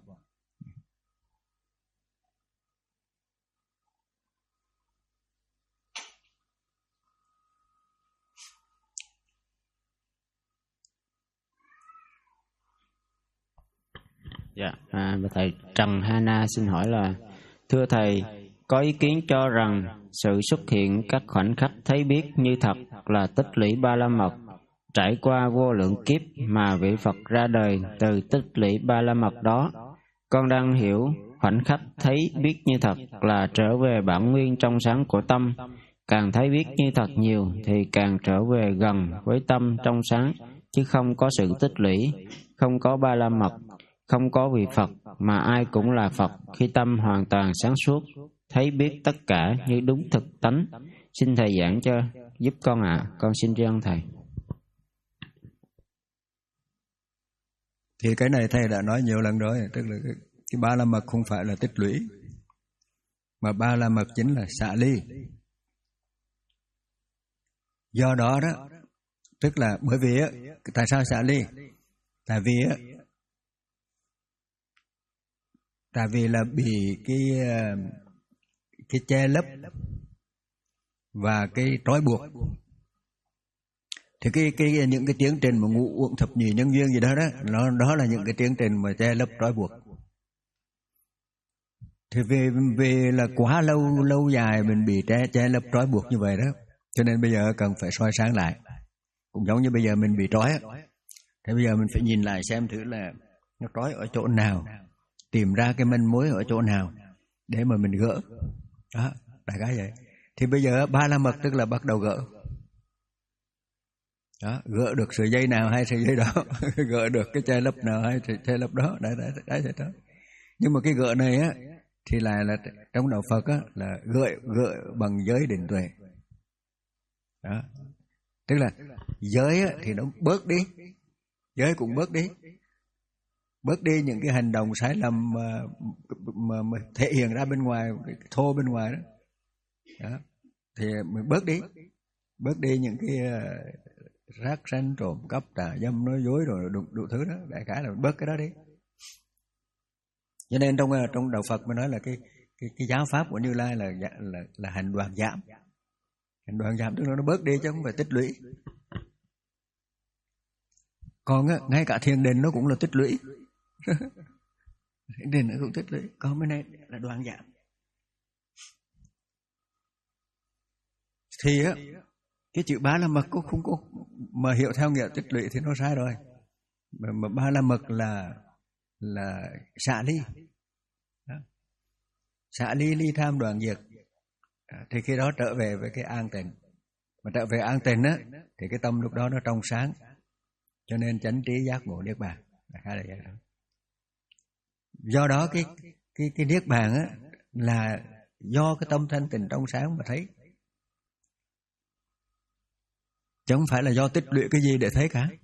Dạ, à, thầy Trần Hana xin hỏi là: thưa thầy, có ý kiến cho rằng sự xuất hiện các khoảnh khắc thấy biết như thật là tích lũy ba la mật, trải qua vô lượng kiếp mà vị Phật ra đời từ tích lũy ba la mật đó. Con đang hiểu khoảnh khắc thấy biết như thật là trở về bản nguyên trong sáng của tâm. Càng thấy biết như thật nhiều thì càng trở về gần với tâm trong sáng, chứ không có sự tích lũy, không có ba la mật, không có vị Phật, mà ai cũng là Phật khi tâm hoàn toàn sáng suốt, thấy biết tất cả như đúng thực tánh. Xin thầy giảng cho giúp con ạ. À. Con xin tri ân thầy. Thì cái này thầy đã nói nhiều lần rồi, tức là cái, cái ba la mật không phải là tích lũy, mà ba la mật chính là xả ly. Do đó đó, tức là bởi vì á, tại sao xả ly? Tại vì á, tại vì là bị cái cái che lấp và cái trói buộc. Thì cái cái những cái tiến trình mà ngũ uẩn thập nhị nhân duyên gì đó đó, nó đó là những cái tiến trình mà che lấp trói buộc. Thì vì vì là quá lâu lâu dài mình bị che che lấp trói buộc như vậy đó, cho nên bây giờ cần phải soi sáng lại. Cũng giống như bây giờ mình bị trói, thế bây giờ mình phải nhìn lại xem thử là nó trói ở chỗ nào, tìm ra cái manh mối ở chỗ nào để mà mình gỡ. Đó, đại khái vậy. Thì bây giờ ba la mật tức là bắt đầu gỡ. Đó, gỡ được sợi dây nào hay sợi dây đó, gỡ được cái che lấp nào hay che lấp đó, đấy, đấy, đấy, đấy, đó. Nhưng mà cái gỡ này á thì là là trong đạo Phật á là gỡ gỡ bằng giới định tuệ. Đó, tức là giới á thì nó bớt đi, giới cũng bớt đi, bớt đi những cái hành động sai lầm mà, mà, mà thể hiện ra bên ngoài, thô bên ngoài đó. Đó, thì mình bớt đi, bớt đi những cái rác ranh, trộm cắp, tà dâm, nói dối rồi đủ, đủ thứ đó, đại khái là bớt cái đó đi. Cho nên trong trong đạo Phật mới nói là cái cái cái giáo pháp của Như Lai là là là hành đoàn giảm. Hành đoàn giảm tức là nó bớt đi chứ không phải tích lũy. Còn á, ngay cả thiền định nó cũng là tích lũy. Thiền định nó cũng tích lũy, còn bên này là đoàn giảm. Thì á, cái chữ ba la mật cũng không có mà hiểu theo nghĩa tích lũy thì nó sai rồi. Mà, mà ba la mật là là xả ly. Đó. Xả ly, ly tham đoạn diệt. Thì khi đó trở về với cái an tịnh. Mà trở về an tịnh á thì cái tâm lúc đó nó trong sáng. Cho nên chánh trí giác ngộ niết bàn. Là vậy đó. Do đó cái cái cái niết bàn á là do cái tâm thanh tịnh trong sáng mà thấy. Chứ không phải là do tích lũy cái gì để thấy cả.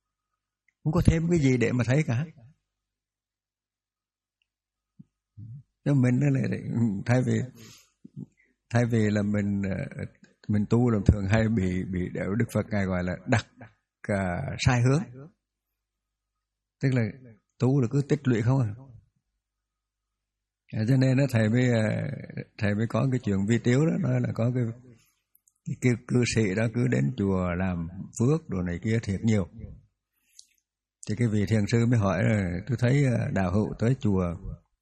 Không có thêm cái gì để mà thấy cả. Cho mình đó là thay vì thay vì là mình mình tu làm thường hay bị bị Đức Phật ngài gọi là đặt uh, sai hướng, tức là tu là cứ tích lũy không à. À, cho nên đó, thầy mới thầy mới có cái chuyện vi tiếu đó, nói là có cái cái, cái cư sĩ đó cứ đến chùa làm phước đồ này kia thiệt nhiều. Thì cái vị thiền sư mới hỏi là tôi thấy đạo hữu tới chùa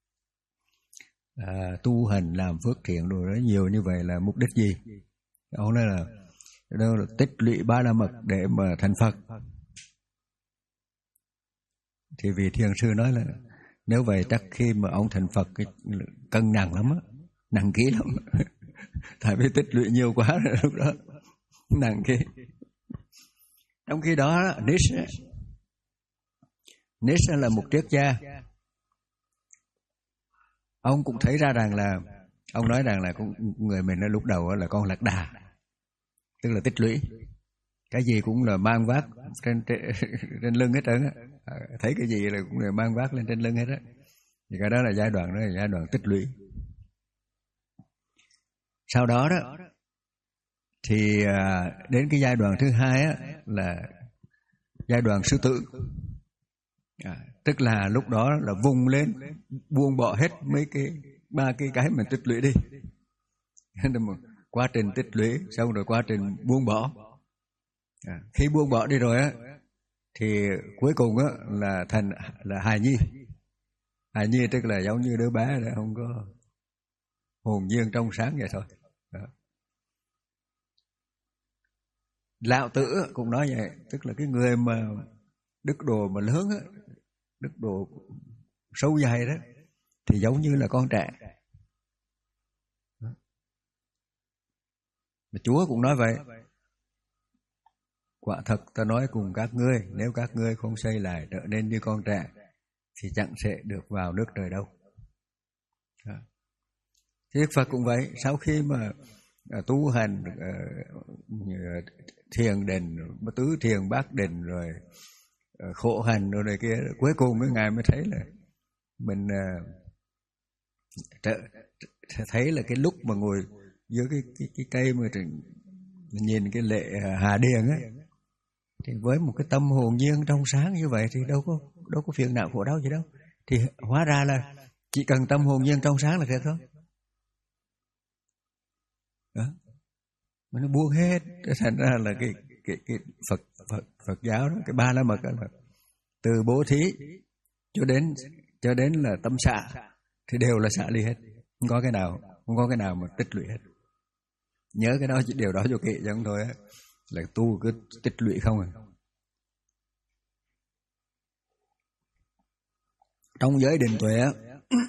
à, tu hành làm phước thiện đồ đó nhiều như vậy là mục đích gì? Ông nói là đâu là tích lũy ba la mật để mà thành Phật. Thì vị thiền sư nói là nếu vậy chắc khi mà ông thành Phật cái cân nặng lắm á, nặng ký lắm. Tại vì tích lũy nhiều quá rồi lúc đó nặng ký. Trong khi đó Nietzsche Nietzsche là một triết gia, ông cũng thấy ra rằng là ông nói rằng là người mình lúc đầu là con lạc đà, tức là tích lũy, cái gì cũng là mang vác trên trên, trên lưng hết trơn á, thấy cái gì là cũng là mang vác lên trên lưng hết á. Thì cái đó là giai đoạn đó là giai đoạn tích lũy. Sau đó đó thì đến cái giai đoạn thứ hai á là giai đoạn sư tử. À, tức là lúc đó là vùng lên buông bỏ hết mấy cái ba cái cái mình tích lũy đi. Quá trình tích lũy xong rồi quá trình buông bỏ. À, khi buông bỏ đi rồi á thì cuối cùng á là thành là hài nhi. Hài nhi tức là giống như đứa bé là không có hồn nhiên trong sáng vậy thôi. Đó. Lão Tử cũng nói vậy, tức là cái người mà đức độ mà lớn á, đức độ sâu dày đó thì giống như là con trẻ. Mà Chúa cũng nói vậy. Quả thật ta nói cùng các ngươi, nếu các ngươi không xây lại trở nên như con trẻ thì chẳng sẽ được vào nước trời đâu. Thì Đức Phật cũng vậy, sau khi mà tu hành thiền định, tứ thiền bát định rồi khổ hành rồi này kia, cuối cùng cái ngài mới thấy là mình thấy là cái lúc mà ngồi dưới cái cái, cái cây mà nhìn cái lệ Hà Điền ấy, thì với một cái tâm hồn nhiên trong sáng như vậy thì đâu có đâu có phiền não khổ đau gì đâu. Thì hóa ra là chỉ cần tâm hồn nhiên trong sáng là được thôi. Đó. Mà nó buông hết, thành ra là cái cái cái Phật Phật Phật giáo đó, cái ba la mật đó là từ bố thí cho đến cho đến là tâm xả thì đều là xả ly hết, không có cái nào không có cái nào mà tích lũy hết. Nhớ cái đó, điều đó cho kỹ cho không thôi á, là tu cứ tích lũy không à. Trong giới định tuệ á,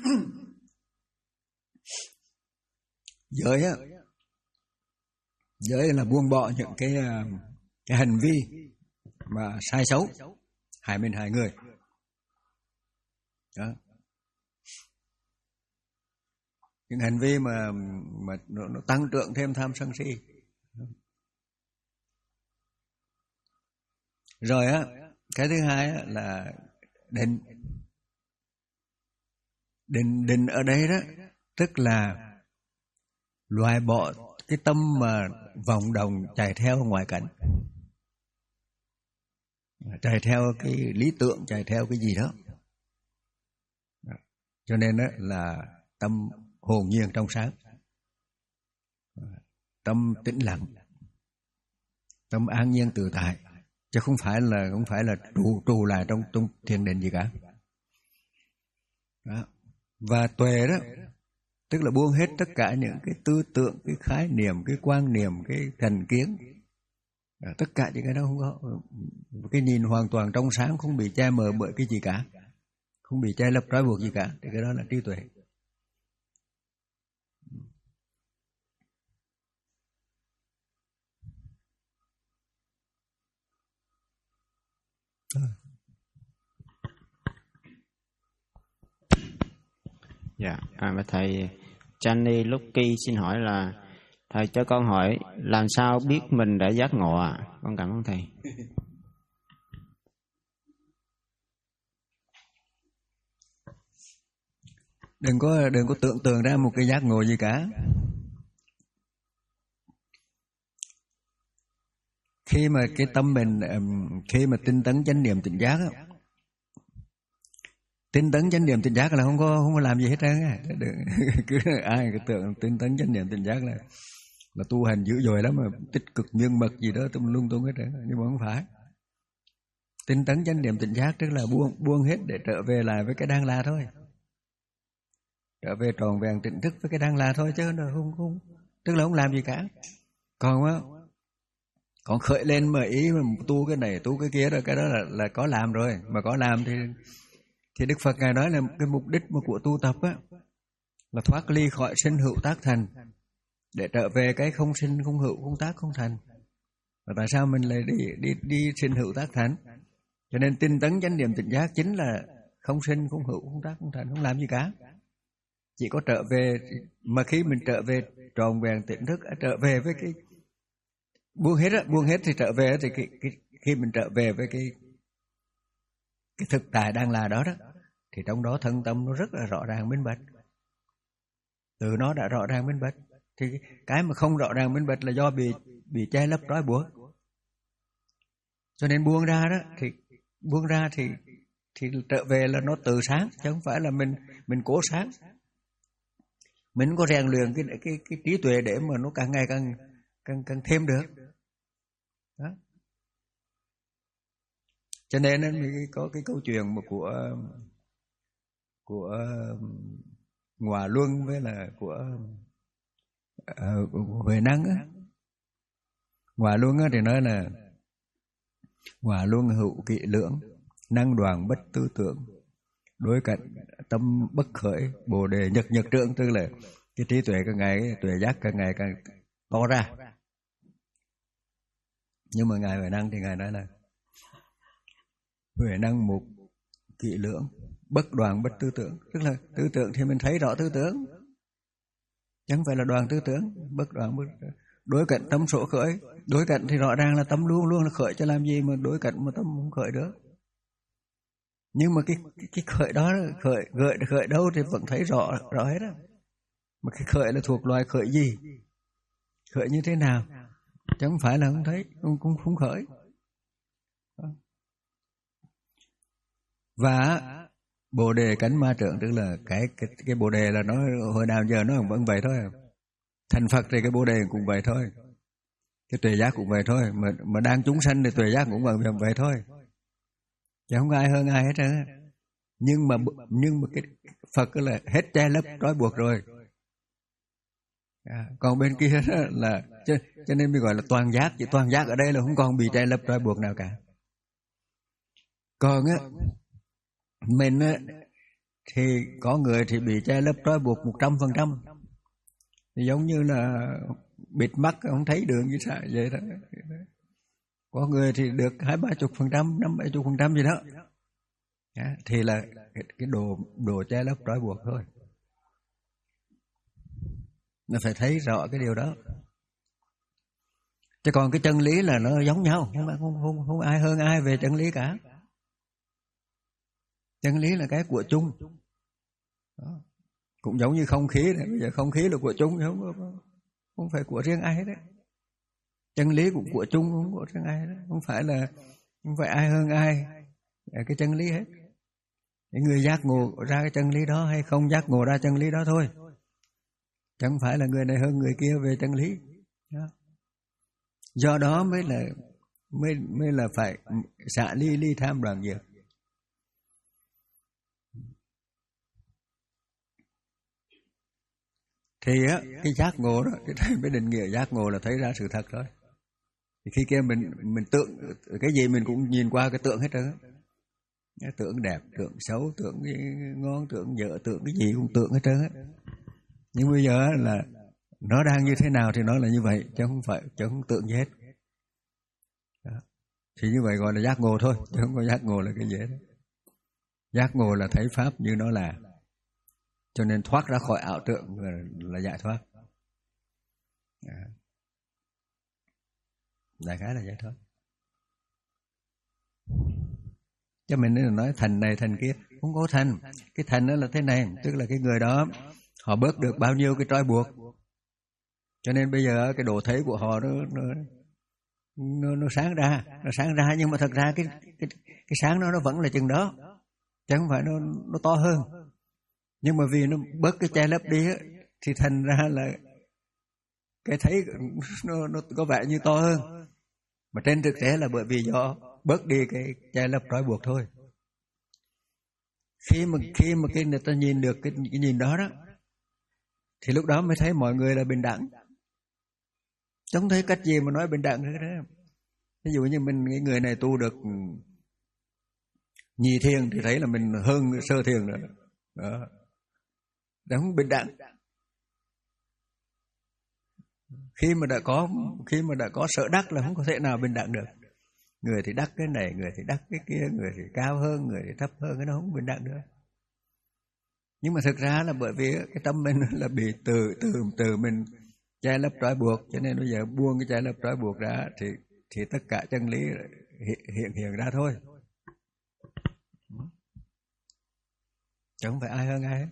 giới á, giới là buông bỏ những cái cái hành vi mà sai xấu, hại mình hại người. Đó. Những hành vi mà mà nó, nó tăng trưởng thêm tham sân si. Rồi á, cái thứ hai á, là định. Định định ở đây đó, tức là loại bỏ cái tâm mà vọng động chạy theo ngoại cảnh, chạy theo cái lý tưởng, chạy theo cái gì đó. Cho nên đó là tâm hồn nhiên trong sáng, tâm tĩnh lặng, tâm an nhiên tự tại, chứ không phải là không phải là trụ trụ lại trong trong thiền định gì cả. Đó. Và tuệ đó, tức là buông hết tất cả những cái tư tưởng, cái khái niệm, cái quan niệm, cái thành kiến. Đó, tất cả những cái đó không có. Cái nhìn hoàn toàn trong sáng, không bị che mờ bởi cái gì cả, không bị che lấp trói buộc gì cả, thì cái đó là trí tuệ. Dạ, à, và thầy Channy Lucky xin hỏi là thầy cho con hỏi làm sao biết mình đã giác ngộ ạ? À? Con cảm ơn thầy. Đừng có đừng có tưởng tượng ra một cái giác ngộ gì cả. Khi mà cái tâm mình, khi mà tinh tấn chánh niệm tỉnh giác á, tinh tấn chánh niệm tỉnh giác là không có không có làm gì hết trơn á. Cứ ai cứ tưởng tinh tấn chánh niệm tỉnh giác là là tu hành dữ dội lắm, mà tích cực miên mật gì đó tung lung tung hết trơn, nhưng mà không phải. Tinh tấn chánh niệm tỉnh giác tức là buông buông hết để trở về lại với cái đang là thôi, trở về tròn vẹn tỉnh thức với cái đang là thôi, chứ là không không tức là không làm gì cả. Còn á, còn khởi lên mà ý mà tu cái này tu cái kia rồi, cái đó là là có làm rồi. Mà có làm thì thì Đức Phật ngài nói là cái mục đích của tu tập á là thoát ly khỏi sinh hữu tác thành, để trở về cái không sinh không hữu không tác không thành. Và tại sao mình lại đi đi đi sinh hữu tác thành? Cho nên tinh tấn chánh niệm tỉnh giác chính là không sinh không hữu không tác không thành, không làm gì cả, chỉ có trở về. Mà khi mình trở về tròn vẹn tỉnh thức, trở về với cái buông hết á, buông hết thì trở về thì cái, cái, khi mình trở về với cái cái thực tại đang là đó đó, thì trong đó thân tâm nó rất là rõ ràng minh bạch, từ nó đã rõ ràng minh bạch. Thì cái mà không rõ ràng minh bạch là do bị bị che lấp trói buộc. Cho nên buông ra đó, thì buông ra thì thì trở về là nó từ sáng, chứ không phải là mình mình cố sáng. Mình có rèn luyện cái cái cái trí tuệ để mà nó càng ngày càng càng càng thêm được. Đó. Cho nên mình có cái câu chuyện mà của của Ngòa Luân với là của uh, Huệ Năng á. Ngòa Luân á thì nói là Ngòa Luân hữu kỵ lưỡng, năng đoàn bất tư tưởng, đối cạnh tâm bất khởi, bồ đề nhật nhật trượng, tức là cái trí tuệ càng ngày, tuệ giác càng ngày càng to ra. Nhưng mà ngài Huệ Năng thì ngài nói là Huệ Năng một kỵ lưỡng, bất đoàn bất tư tưởng, tức là tư tưởng thì mình thấy rõ tư tưởng, chẳng phải là đoàn tư tưởng. Bất đoàn bất đối cạnh tâm sổ khởi, đối cạnh thì rõ ràng là tâm luôn luôn là khởi, cho làm gì mà đối cạnh mà tâm không khởi được. Nhưng mà cái cái, cái khởi đó, khởi gợi khởi đâu thì vẫn thấy rõ rõ hết á. Mà cái khởi là thuộc loài khởi gì, khởi như thế nào, chẳng phải là không thấy, không không, không khởi. Và bồ đề cánh ma trượng, tức là cái cái cái bồ đề là nó hồi nào giờ nó vẫn vậy thôi. Thành Phật thì cái bồ đề cũng vậy thôi, cái tuệ giác cũng vậy thôi, mà mà đang chúng sanh thì tuệ giác cũng vậy vậy thôi, chứ không có ai hơn ai hết trơn. Nhưng mà nhưng mà cái Phật là hết che lấp trói buộc rồi. À, còn bên kia là cho, cho nên mới gọi là toàn giác. Chỉ toàn giác ở đây là không còn bị che lấp trói buộc nào cả. Còn á mình á thì có người thì bị che lấp trói buộc một trăm phần trăm, giống như là bịt mắt không thấy đường như sao vậy đó. Có người thì được hai ba chục phần trăm, năm bảy chục phần trăm gì đó. À, thì là cái, cái đồ đồ che lấp trói buộc thôi. Nó phải thấy rõ cái điều đó. Chứ còn cái chân lý là nó giống nhau, không không không, không ai hơn ai về chân lý cả. Chân lý là cái của chung. Đó. Cũng giống như không khí này, bây giờ không khí là của chung, không không phải của riêng ai hết đấy. Chân lý cũng của chung, không của riêng ai hết đấy. Không phải là không phải ai hơn ai cái chân lý hết. Những người giác ngộ ra cái chân lý đó hay không giác ngộ ra chân lý đó thôi, chẳng phải là người này hơn người kia về chân lý. Đó. Do đó mới là mới mới là phải xả ly ly tham đoàn diệt. Thì á cái giác ngộ đó, cái thầy mới định nghĩa giác ngộ là thấy ra sự thật thôi. Thì khi kia mình mình tượng cái gì mình cũng nhìn qua cái tượng hết trơn. Tượng đẹp, tượng xấu, tượng ngon, tượng dở, tượng cái gì cũng tượng hết trơn á. Nhưng bây giờ là nó đang như thế nào thì nó là như vậy, chứ không phải chứ không tượng gì hết. Đó. Thì như vậy gọi là giác ngộ thôi, chứ không có giác ngộ là cái gì hết. Giác ngộ là thấy pháp như nó là, cho nên thoát ra khỏi ảo tượng là, là giải thoát. Đó. Đại khái là vậy thôi. Cho mình nên nói thành này thành kia, không có thành. Cái thành đó là thế này, tức là cái người đó họ bớt được bao nhiêu cái trói buộc. Cho nên bây giờ cái độ thấy của họ nó nó nó, nó sáng ra, nó sáng ra, nhưng mà thật ra cái cái cái sáng đó nó vẫn là chừng đó, chứ không phải nó nó to hơn. Nhưng mà vì nó bớt cái che lấp đi thì thành ra là cái thấy nó nó có vẻ như to hơn. Mà trên thực tế là bởi vì do bớt đi cái che lấp trói buộc thôi. Khi mà khi mà cái người ta nhìn được cái, cái nhìn đó đó, thì lúc đó mới thấy mọi người là bình đẳng. Chẳng thấy cách gì mà nói bình đẳng nữa đó. Ví dụ như mình, cái người này tu được nhì thiền thì thấy là mình hơn sơ thiền nữa. Đó. Đó không bình đẳng. Khi mà đã có khi mà đã có sở đắc là không có thể nào bình đẳng được. Người thì đắc cái này, người thì đắc cái kia, người thì cao hơn, người thì thấp hơn, cái nó không bình đẳng nữa. Nhưng mà thực ra là bởi vì cái tâm mình là bị từ từ từ mình che lấp trói buộc, cho nên bây giờ buông cái che lấp trói buộc ra thì thì tất cả chân lý hiện hiện, hiện ra thôi. Chứ không phải ai hơn ai hết.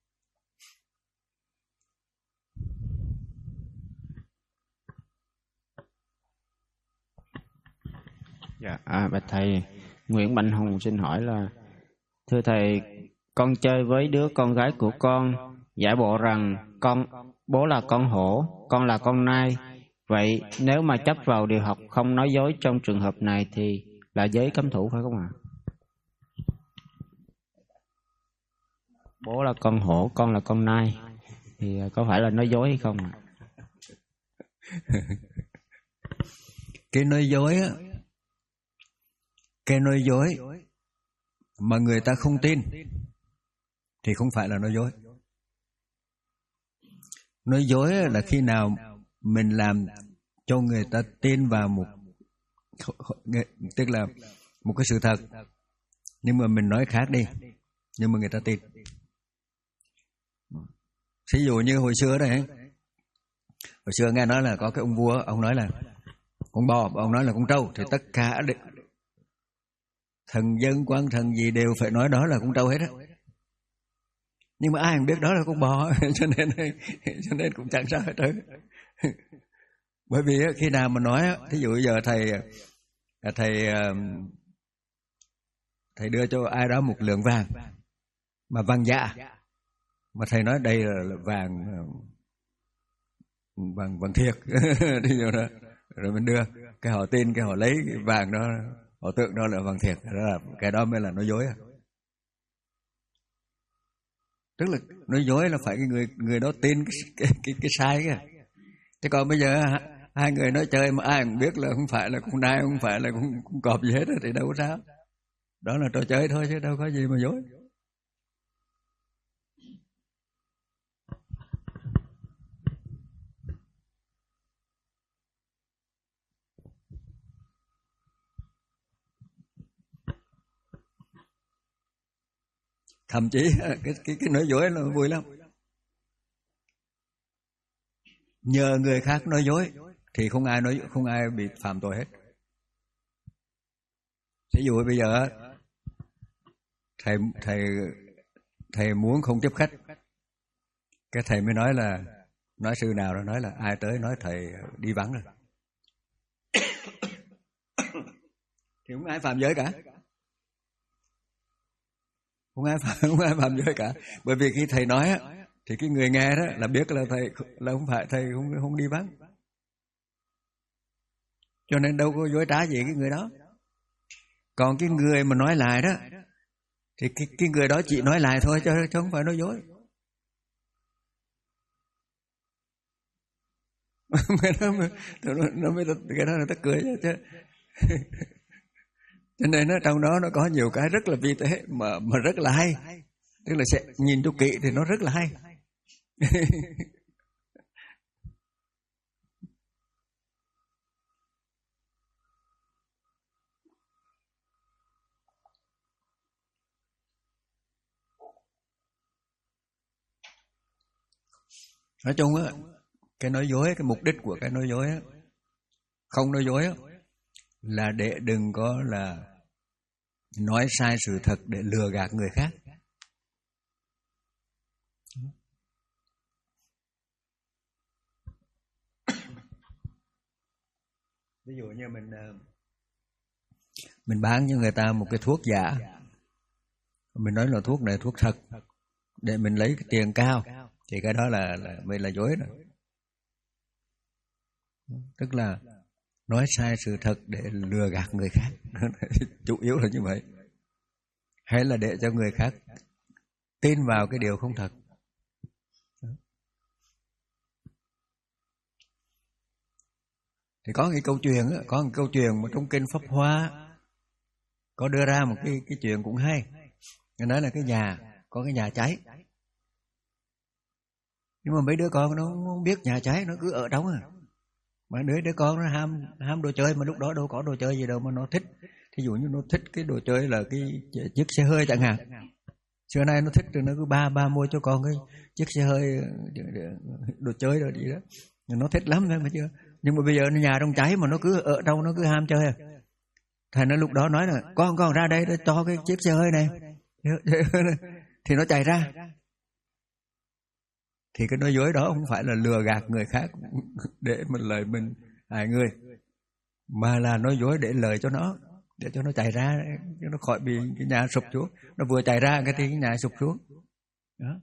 Dạ, à, bạch thầy, Nguyễn Mạnh Hùng xin hỏi là: thưa thầy, con chơi với đứa con gái của con, giả bộ rằng con bố là con hổ, con là con nai. Vậy nếu mà chấp vào điều học không nói dối trong trường hợp này thì là giới cấm thủ phải không ạ? Bố là con hổ, con là con nai, thì có phải là nói dối hay không ạ? Cái nói dối á, cái nói dối mà người ta không tin thì không phải là nói dối. Nói dối là khi nào mình làm cho người ta tin vào một, tức là một cái sự thật, nhưng mà mình nói khác đi, nhưng mà người ta tin. Ví dụ như hồi xưa đấy, hồi xưa nghe nói là có cái ông vua, ông nói là con bò, ông nói là con trâu, thì tất cả thần dân quan thần gì đều phải nói đó là con trâu hết á. Nhưng mà ai cũng biết đó là con bò, cho nên cho nên cũng chẳng sao hết trơn. Bởi vì khi nào mà nói, thí dụ giờ thầy thầy thầy đưa cho ai đó một lượng vàng mà vàng giả, mà thầy nói đây là vàng vàng vàng thiệt, đi rồi đó, rồi mình đưa, cái họ tin, cái họ lấy cái vàng đó, họ tưởng đó là vàng thiệt, đó là cái đó mới là nói dối. Tức là nói dối là phải cái người người đó tin cái cái cái, cái sai cái. Chứ còn bây giờ hai người nói chơi mà ai cũng biết là không phải là con nai, không phải là con, con cọp gì hết thì đâu có sao. Đó là trò chơi thôi chứ đâu có gì mà dối. Thậm chí cái cái cái nói dối là vui lắm. Nhờ người khác nói dối thì không ai nói không ai bị phạm tội hết. Ví dụ bây giờ thầy thầy thầy muốn không tiếp khách, cái thầy mới nói là nói sư nào đó nói là ai tới nói thầy đi vắng rồi, thì không ai phạm giới cả. Không ai phạm, không ai phạm giới cả. Bởi vì khi thầy nói á, thì cái người nghe đó là biết là thầy là không phải thầy không không đi vắng, cho nên đâu có dối trá gì cái người đó. Còn cái người mà nói lại đó thì cái, cái người đó chỉ nói lại thôi chứ, chứ không phải nói dối. nó mới, nó mới cái đó là tất cười chứ. Cho nên nó trong đó nó có nhiều cái rất là vi tế mà mà rất là hay. Tức là sẽ nhìn cho kỹ thì nó rất là hay. Nói chung á, cái nói dối, cái mục đích của cái nói dối á, không nói dối á, là để đừng có là nói sai sự thật để lừa gạt người khác. Ví dụ như mình mình bán cho người ta một cái thuốc giả, mình nói là thuốc này thuốc thật để mình lấy cái tiền cao, thì cái đó là, là mình là dối rồi. Tức là nói sai sự thật để lừa gạt người khác. Chủ yếu là như vậy. Hay là để cho người khác tin vào cái điều không thật. Thì có cái câu chuyện, có một câu chuyện mà trong kinh Pháp Hoa có đưa ra một cái cái chuyện cũng hay. Người nói là cái nhà, có cái nhà cháy. Nhưng mà mấy đứa con nó không biết nhà cháy, nó cứ ở trong à. Mà đứa đứa con nó ham ham đồ chơi, mà lúc đó đâu có đồ chơi gì đâu mà nó thích. Thí dụ như nó thích cái đồ chơi là cái chiếc xe hơi chẳng hạn. Xưa nay nó thích rồi nó cứ ba ba mua cho con cái chiếc xe hơi đồ chơi rồi gì đó. Nó thích lắm thôi mà chưa. Nhưng mà bây giờ nó nhà trong cháy mà nó cứ ở đâu nó cứ ham chơi à. Thành nó lúc đó nói là con con ra đây để cho cái chiếc xe hơi này. Thì nó chạy ra. Thì cái nói dối đó không phải là lừa gạt người khác để mình lời mình hại người, mà là nói dối để lời cho nó, để cho nó chạy ra, cho nó khỏi bị cái nhà sụp xuống. Nó vừa chạy ra cái thì cái nhà sụp xuống đó.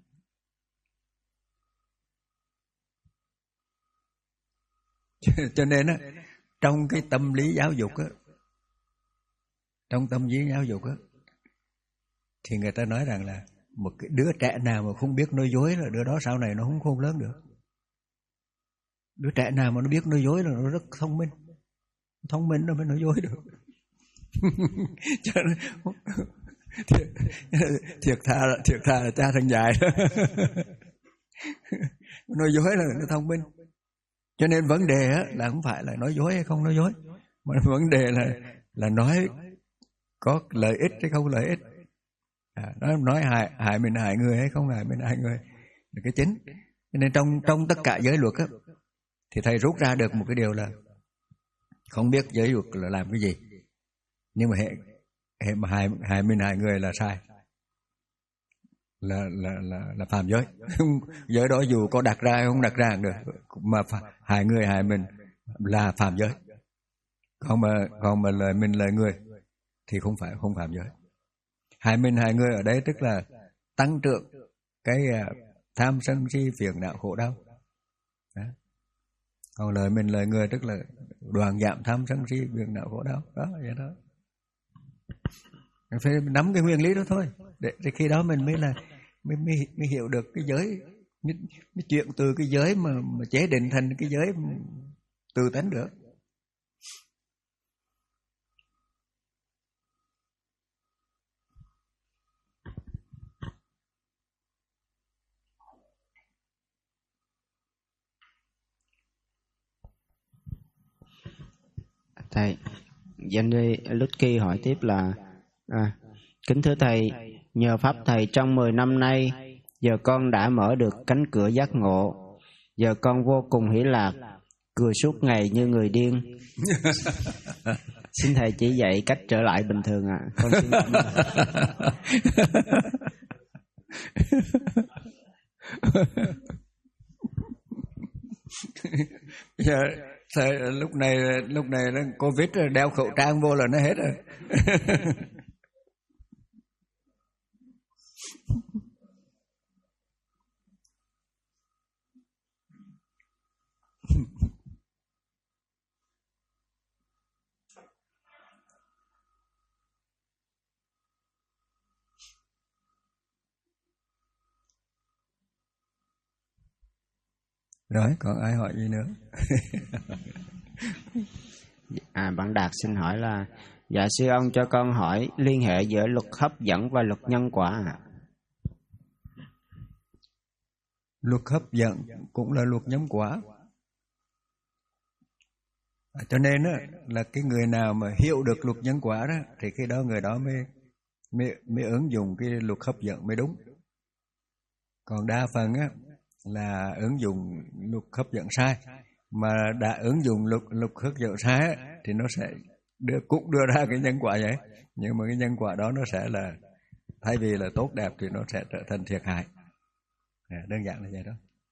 Cho nên á, trong cái tâm lý giáo dục á, trong tâm lý giáo dục á, thì người ta nói rằng là một cái đứa trẻ nào mà không biết nói dối là đứa đó sau này nó không khôn lớn được. Đứa trẻ nào mà nó biết nói dối là nó rất thông minh. Thông minh nó mới nói dối được. Cho nên, thiệt, thiệt tha thiệt tha là cha thằng dài đó. Nói dối là nó thông minh. Cho nên vấn đề á, là không phải là nói dối hay không nói dối, mà vấn đề là là nói có lợi ích hay không lợi ích. À, nói nói hại hại mình hại người hay không hại mình hại người là cái chính. Cho nên trong trong tất cả giới luật á, thì thầy rút ra được một cái điều là không biết giới luật là làm cái gì, nhưng mà hệ hệ mà hại hại mình hại người là sai, là là là là phạm giới. Giới đó dù có đặt ra hay không đặt ra cũng được, mà hại người hại mình là phạm giới. Còn mà còn mà lời mình lời người thì không phải không phạm giới. Hại mình hại người ở đây tức là tăng trưởng cái tham sân si phiền não khổ đau. Đó. Còn lời mình lời người tức là đoạn giảm tham sân si phiền não khổ đau. Đó vậy đó. Mình phải nắm cái nguyên lý đó thôi, để, để khi đó mình mới là mới, mới, mới hiểu được cái giới, mới, mới chuyện từ cái giới mà, mà chế định thành cái giới từ tánh được. Thầy, danh đi Lucky hỏi tiếp là à, kính thưa thầy, nhờ pháp thầy trong mười năm nay, giờ con đã mở được cánh cửa giác ngộ. Giờ con vô cùng hỷ lạc, cười suốt ngày như người điên. Xin thầy chỉ dạy cách trở lại bình thường ạ. À. Con xin cảm ơn. Giờ thời, lúc này lúc này nó Covid rồi, đeo khẩu trang vô là nó hết rồi. Rồi, còn ai hỏi gì nữa? À, bạn Đạt xin hỏi là dạ sư ông cho con hỏi liên hệ giữa luật hấp dẫn và luật nhân quả à? Luật hấp dẫn cũng là luật nhân quả. À, cho nên á, là cái người nào mà hiểu được luật nhân quả đó, thì khi đó người đó mới mới, mới ứng dụng cái luật hấp dẫn mới đúng. Còn đa phần á, là ứng dụng luật hấp dẫn sai, mà đã ứng dụng luật luật hấp dẫn sai á, thì nó sẽ đưa, cũng đưa ra cái nhân quả vậy, nhưng mà cái nhân quả đó nó sẽ là thay vì là tốt đẹp thì nó sẽ trở thành thiệt hại. À, đơn giản là vậy đó.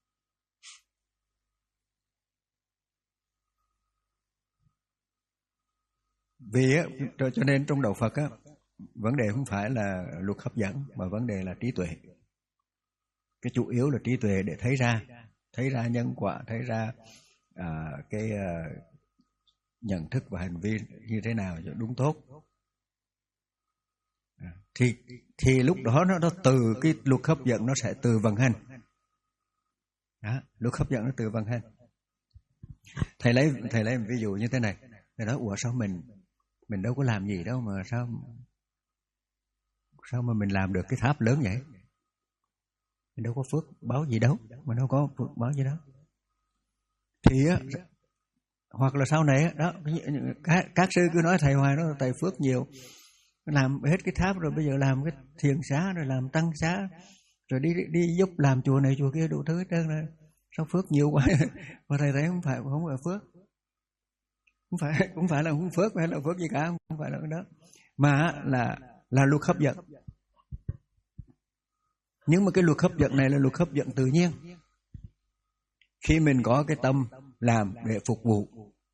Vì á, cho nên trong đạo Phật á, vấn đề không phải là luật hấp dẫn, mà vấn đề là trí tuệ. Cái chủ yếu là trí tuệ để thấy ra, thấy ra nhân quả, thấy ra à, cái à, nhận thức và hành vi như thế nào cho đúng tốt. À, thì thì lúc đó nó, nó từ cái luật hấp dẫn nó sẽ từ vận hành. Đó, luật hấp dẫn nó từ vận hành. Thầy lấy thầy lấy ví dụ như thế này, thầy nói ủa sao mình mình đâu có làm gì đâu mà sao sao mà mình làm được cái tháp lớn vậy? Mình đâu có phước báo gì đâu, mình đâu có phước báo gì đâu. Thì á, hoặc là sau này đó, các, các sư cứ nói thầy hoài đó, thầy phước nhiều, làm hết cái tháp rồi bây giờ làm cái thiền xá rồi làm tăng xá rồi đi đi giúp làm chùa này chùa kia đủ thứ hết trơn rồi, sao phước nhiều quá? Mà thầy thấy không phải không phải phước, không phải cũng phải là không phước hay là phước gì cả, không phải là cái đó, mà là là luật hấp dẫn. Nhưng mà cái luật hấp dẫn này là luật hấp dẫn tự nhiên. Khi mình có cái tâm làm để phục vụ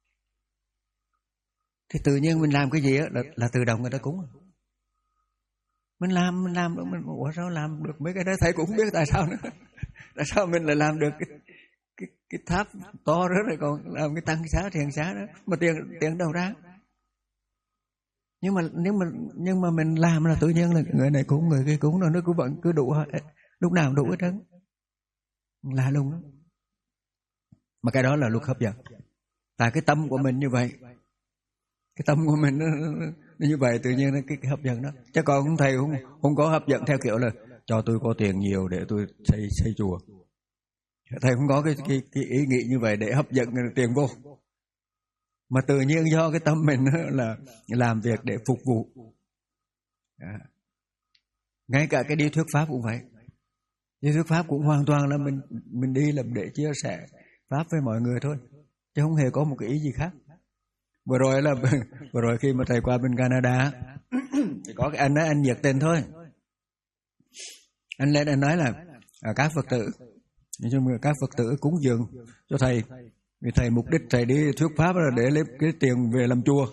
thì tự nhiên mình làm cái gì là, là tự động người ta cúng. Mình làm mình làm mình ủa sao làm được mấy cái đó, thầy cũng không biết tại sao nữa. Tại sao mình lại làm được cái cái cái tháp to đó rồi còn làm cái tăng xá thiền xá đó mà tiền tiền đâu ra? Nhưng mà nhưng mà nhưng mà mình làm là tự nhiên là người này cúng người kia cúng rồi nó cứ vẫn cứ đủ, lúc nào đủ hết trơn, lạ lùng lắm. Mà cái đó là luật hấp dẫn. Tại cái tâm của mình như vậy, cái tâm của mình nó, nó, nó như vậy tự nhiên nó cái, cái hấp dẫn đó. Chứ còn không thầy không không có hấp dẫn theo kiểu là cho tôi có tiền nhiều để tôi xây xây chùa. Thầy không có cái cái, cái ý nghĩ như vậy để hấp dẫn tiền vô. Mà tự nhiên do cái tâm mình là làm việc để phục vụ. À. Ngay cả cái đi thuyết pháp cũng vậy. Đi thuyết pháp cũng hoàn toàn là mình mình đi làm để chia sẻ pháp với mọi người thôi, chứ không hề có một cái ý gì khác. Vừa rồi là vừa rồi khi mà thầy qua bên Canada thì có cái anh đó, anh nhiệt tình thôi. Anh lên anh nói là à, các Phật tử, nhưng mà các Phật tử cúng dường cho thầy, vì thầy mục đích thầy đi thuyết pháp là để lấy cái tiền về làm chùa.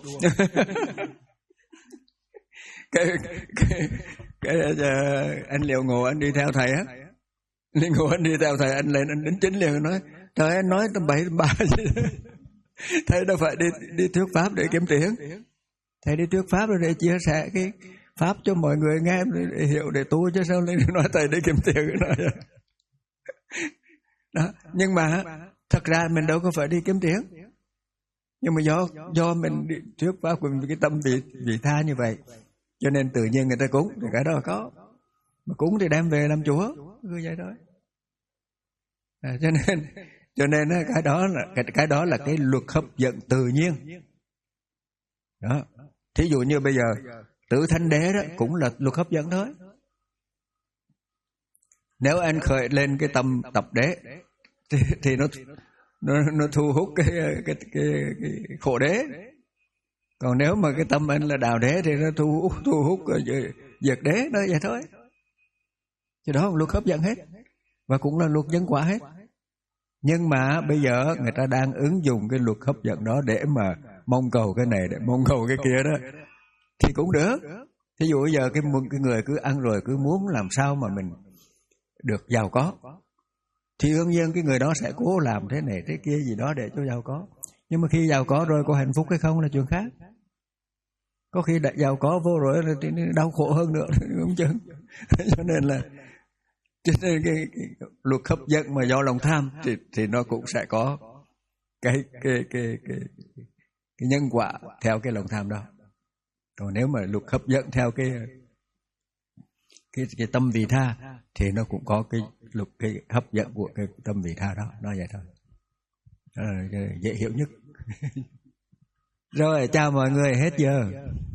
cái, cái, cái uh, anh Liệu Ngộ anh đi theo thầy á, Liệu Ngộ anh đi theo thầy, anh lên anh đính chính liền nói trời anh nói tầm bậy tầm bạ gì. Thầy đâu phải đi đi thuyết pháp để kiếm tiền, thầy đi thuyết pháp rồi để chia sẻ cái pháp cho mọi người nghe để hiểu để tu, chứ sao lên nói thầy đi kiếm tiền nói. Đó, nhưng mà thật ra mình đâu có phải đi kiếm tiền, nhưng mà do do mình đi thuyết pháp của mình cái tâm vị vị tha như vậy, cho nên tự nhiên người ta cúng, thì cái đó là có, mà cúng thì đem về làm chùa, cứ vậy thôi. À, cho nên cho nên cái đó là cái, cái đó là cái luật hấp dẫn tự nhiên. Đó, thí dụ như bây giờ Tử Thanh Đế đó cũng là luật hấp dẫn thôi. Nếu anh khởi lên cái tâm tập đế thì, thì nó nó nó thu hút cái cái, cái cái cái khổ đế. Còn nếu mà cái tâm anh là đạo đế thì nó thu hút thu hút diệt đế, đó vậy thôi. Thì đó là luật hấp dẫn hết, và cũng là luật nhân quả hết. Nhưng mà bây giờ người ta đang ứng dụng cái luật hấp dẫn đó để mà mong cầu cái này, để mong cầu cái kia đó, thì cũng được. Thí dụ bây giờ cái, cái người cứ ăn rồi cứ muốn làm sao mà mình được giàu có, thì đương nhiên cái người đó sẽ cố làm thế này thế kia gì đó để cho giàu có. Nhưng mà khi giàu có rồi có hạnh phúc hay không là chuyện khác. Có khi đã giàu có vô rồi thì đau khổ hơn nữa, đúng chứ? Cho nên là cho nên cái, cái luật hấp dẫn mà do lòng tham thì thì nó cũng sẽ có cái cái cái cái cái nhân quả theo cái lòng tham đó. Còn nếu mà luật hấp dẫn theo cái cái cái tâm vị tha thì nó cũng có cái luật cái hấp dẫn của cái tâm vị tha đó, nói vậy thôi. Đó là dễ hiểu nhất. Rồi chào mọi người, hết giờ.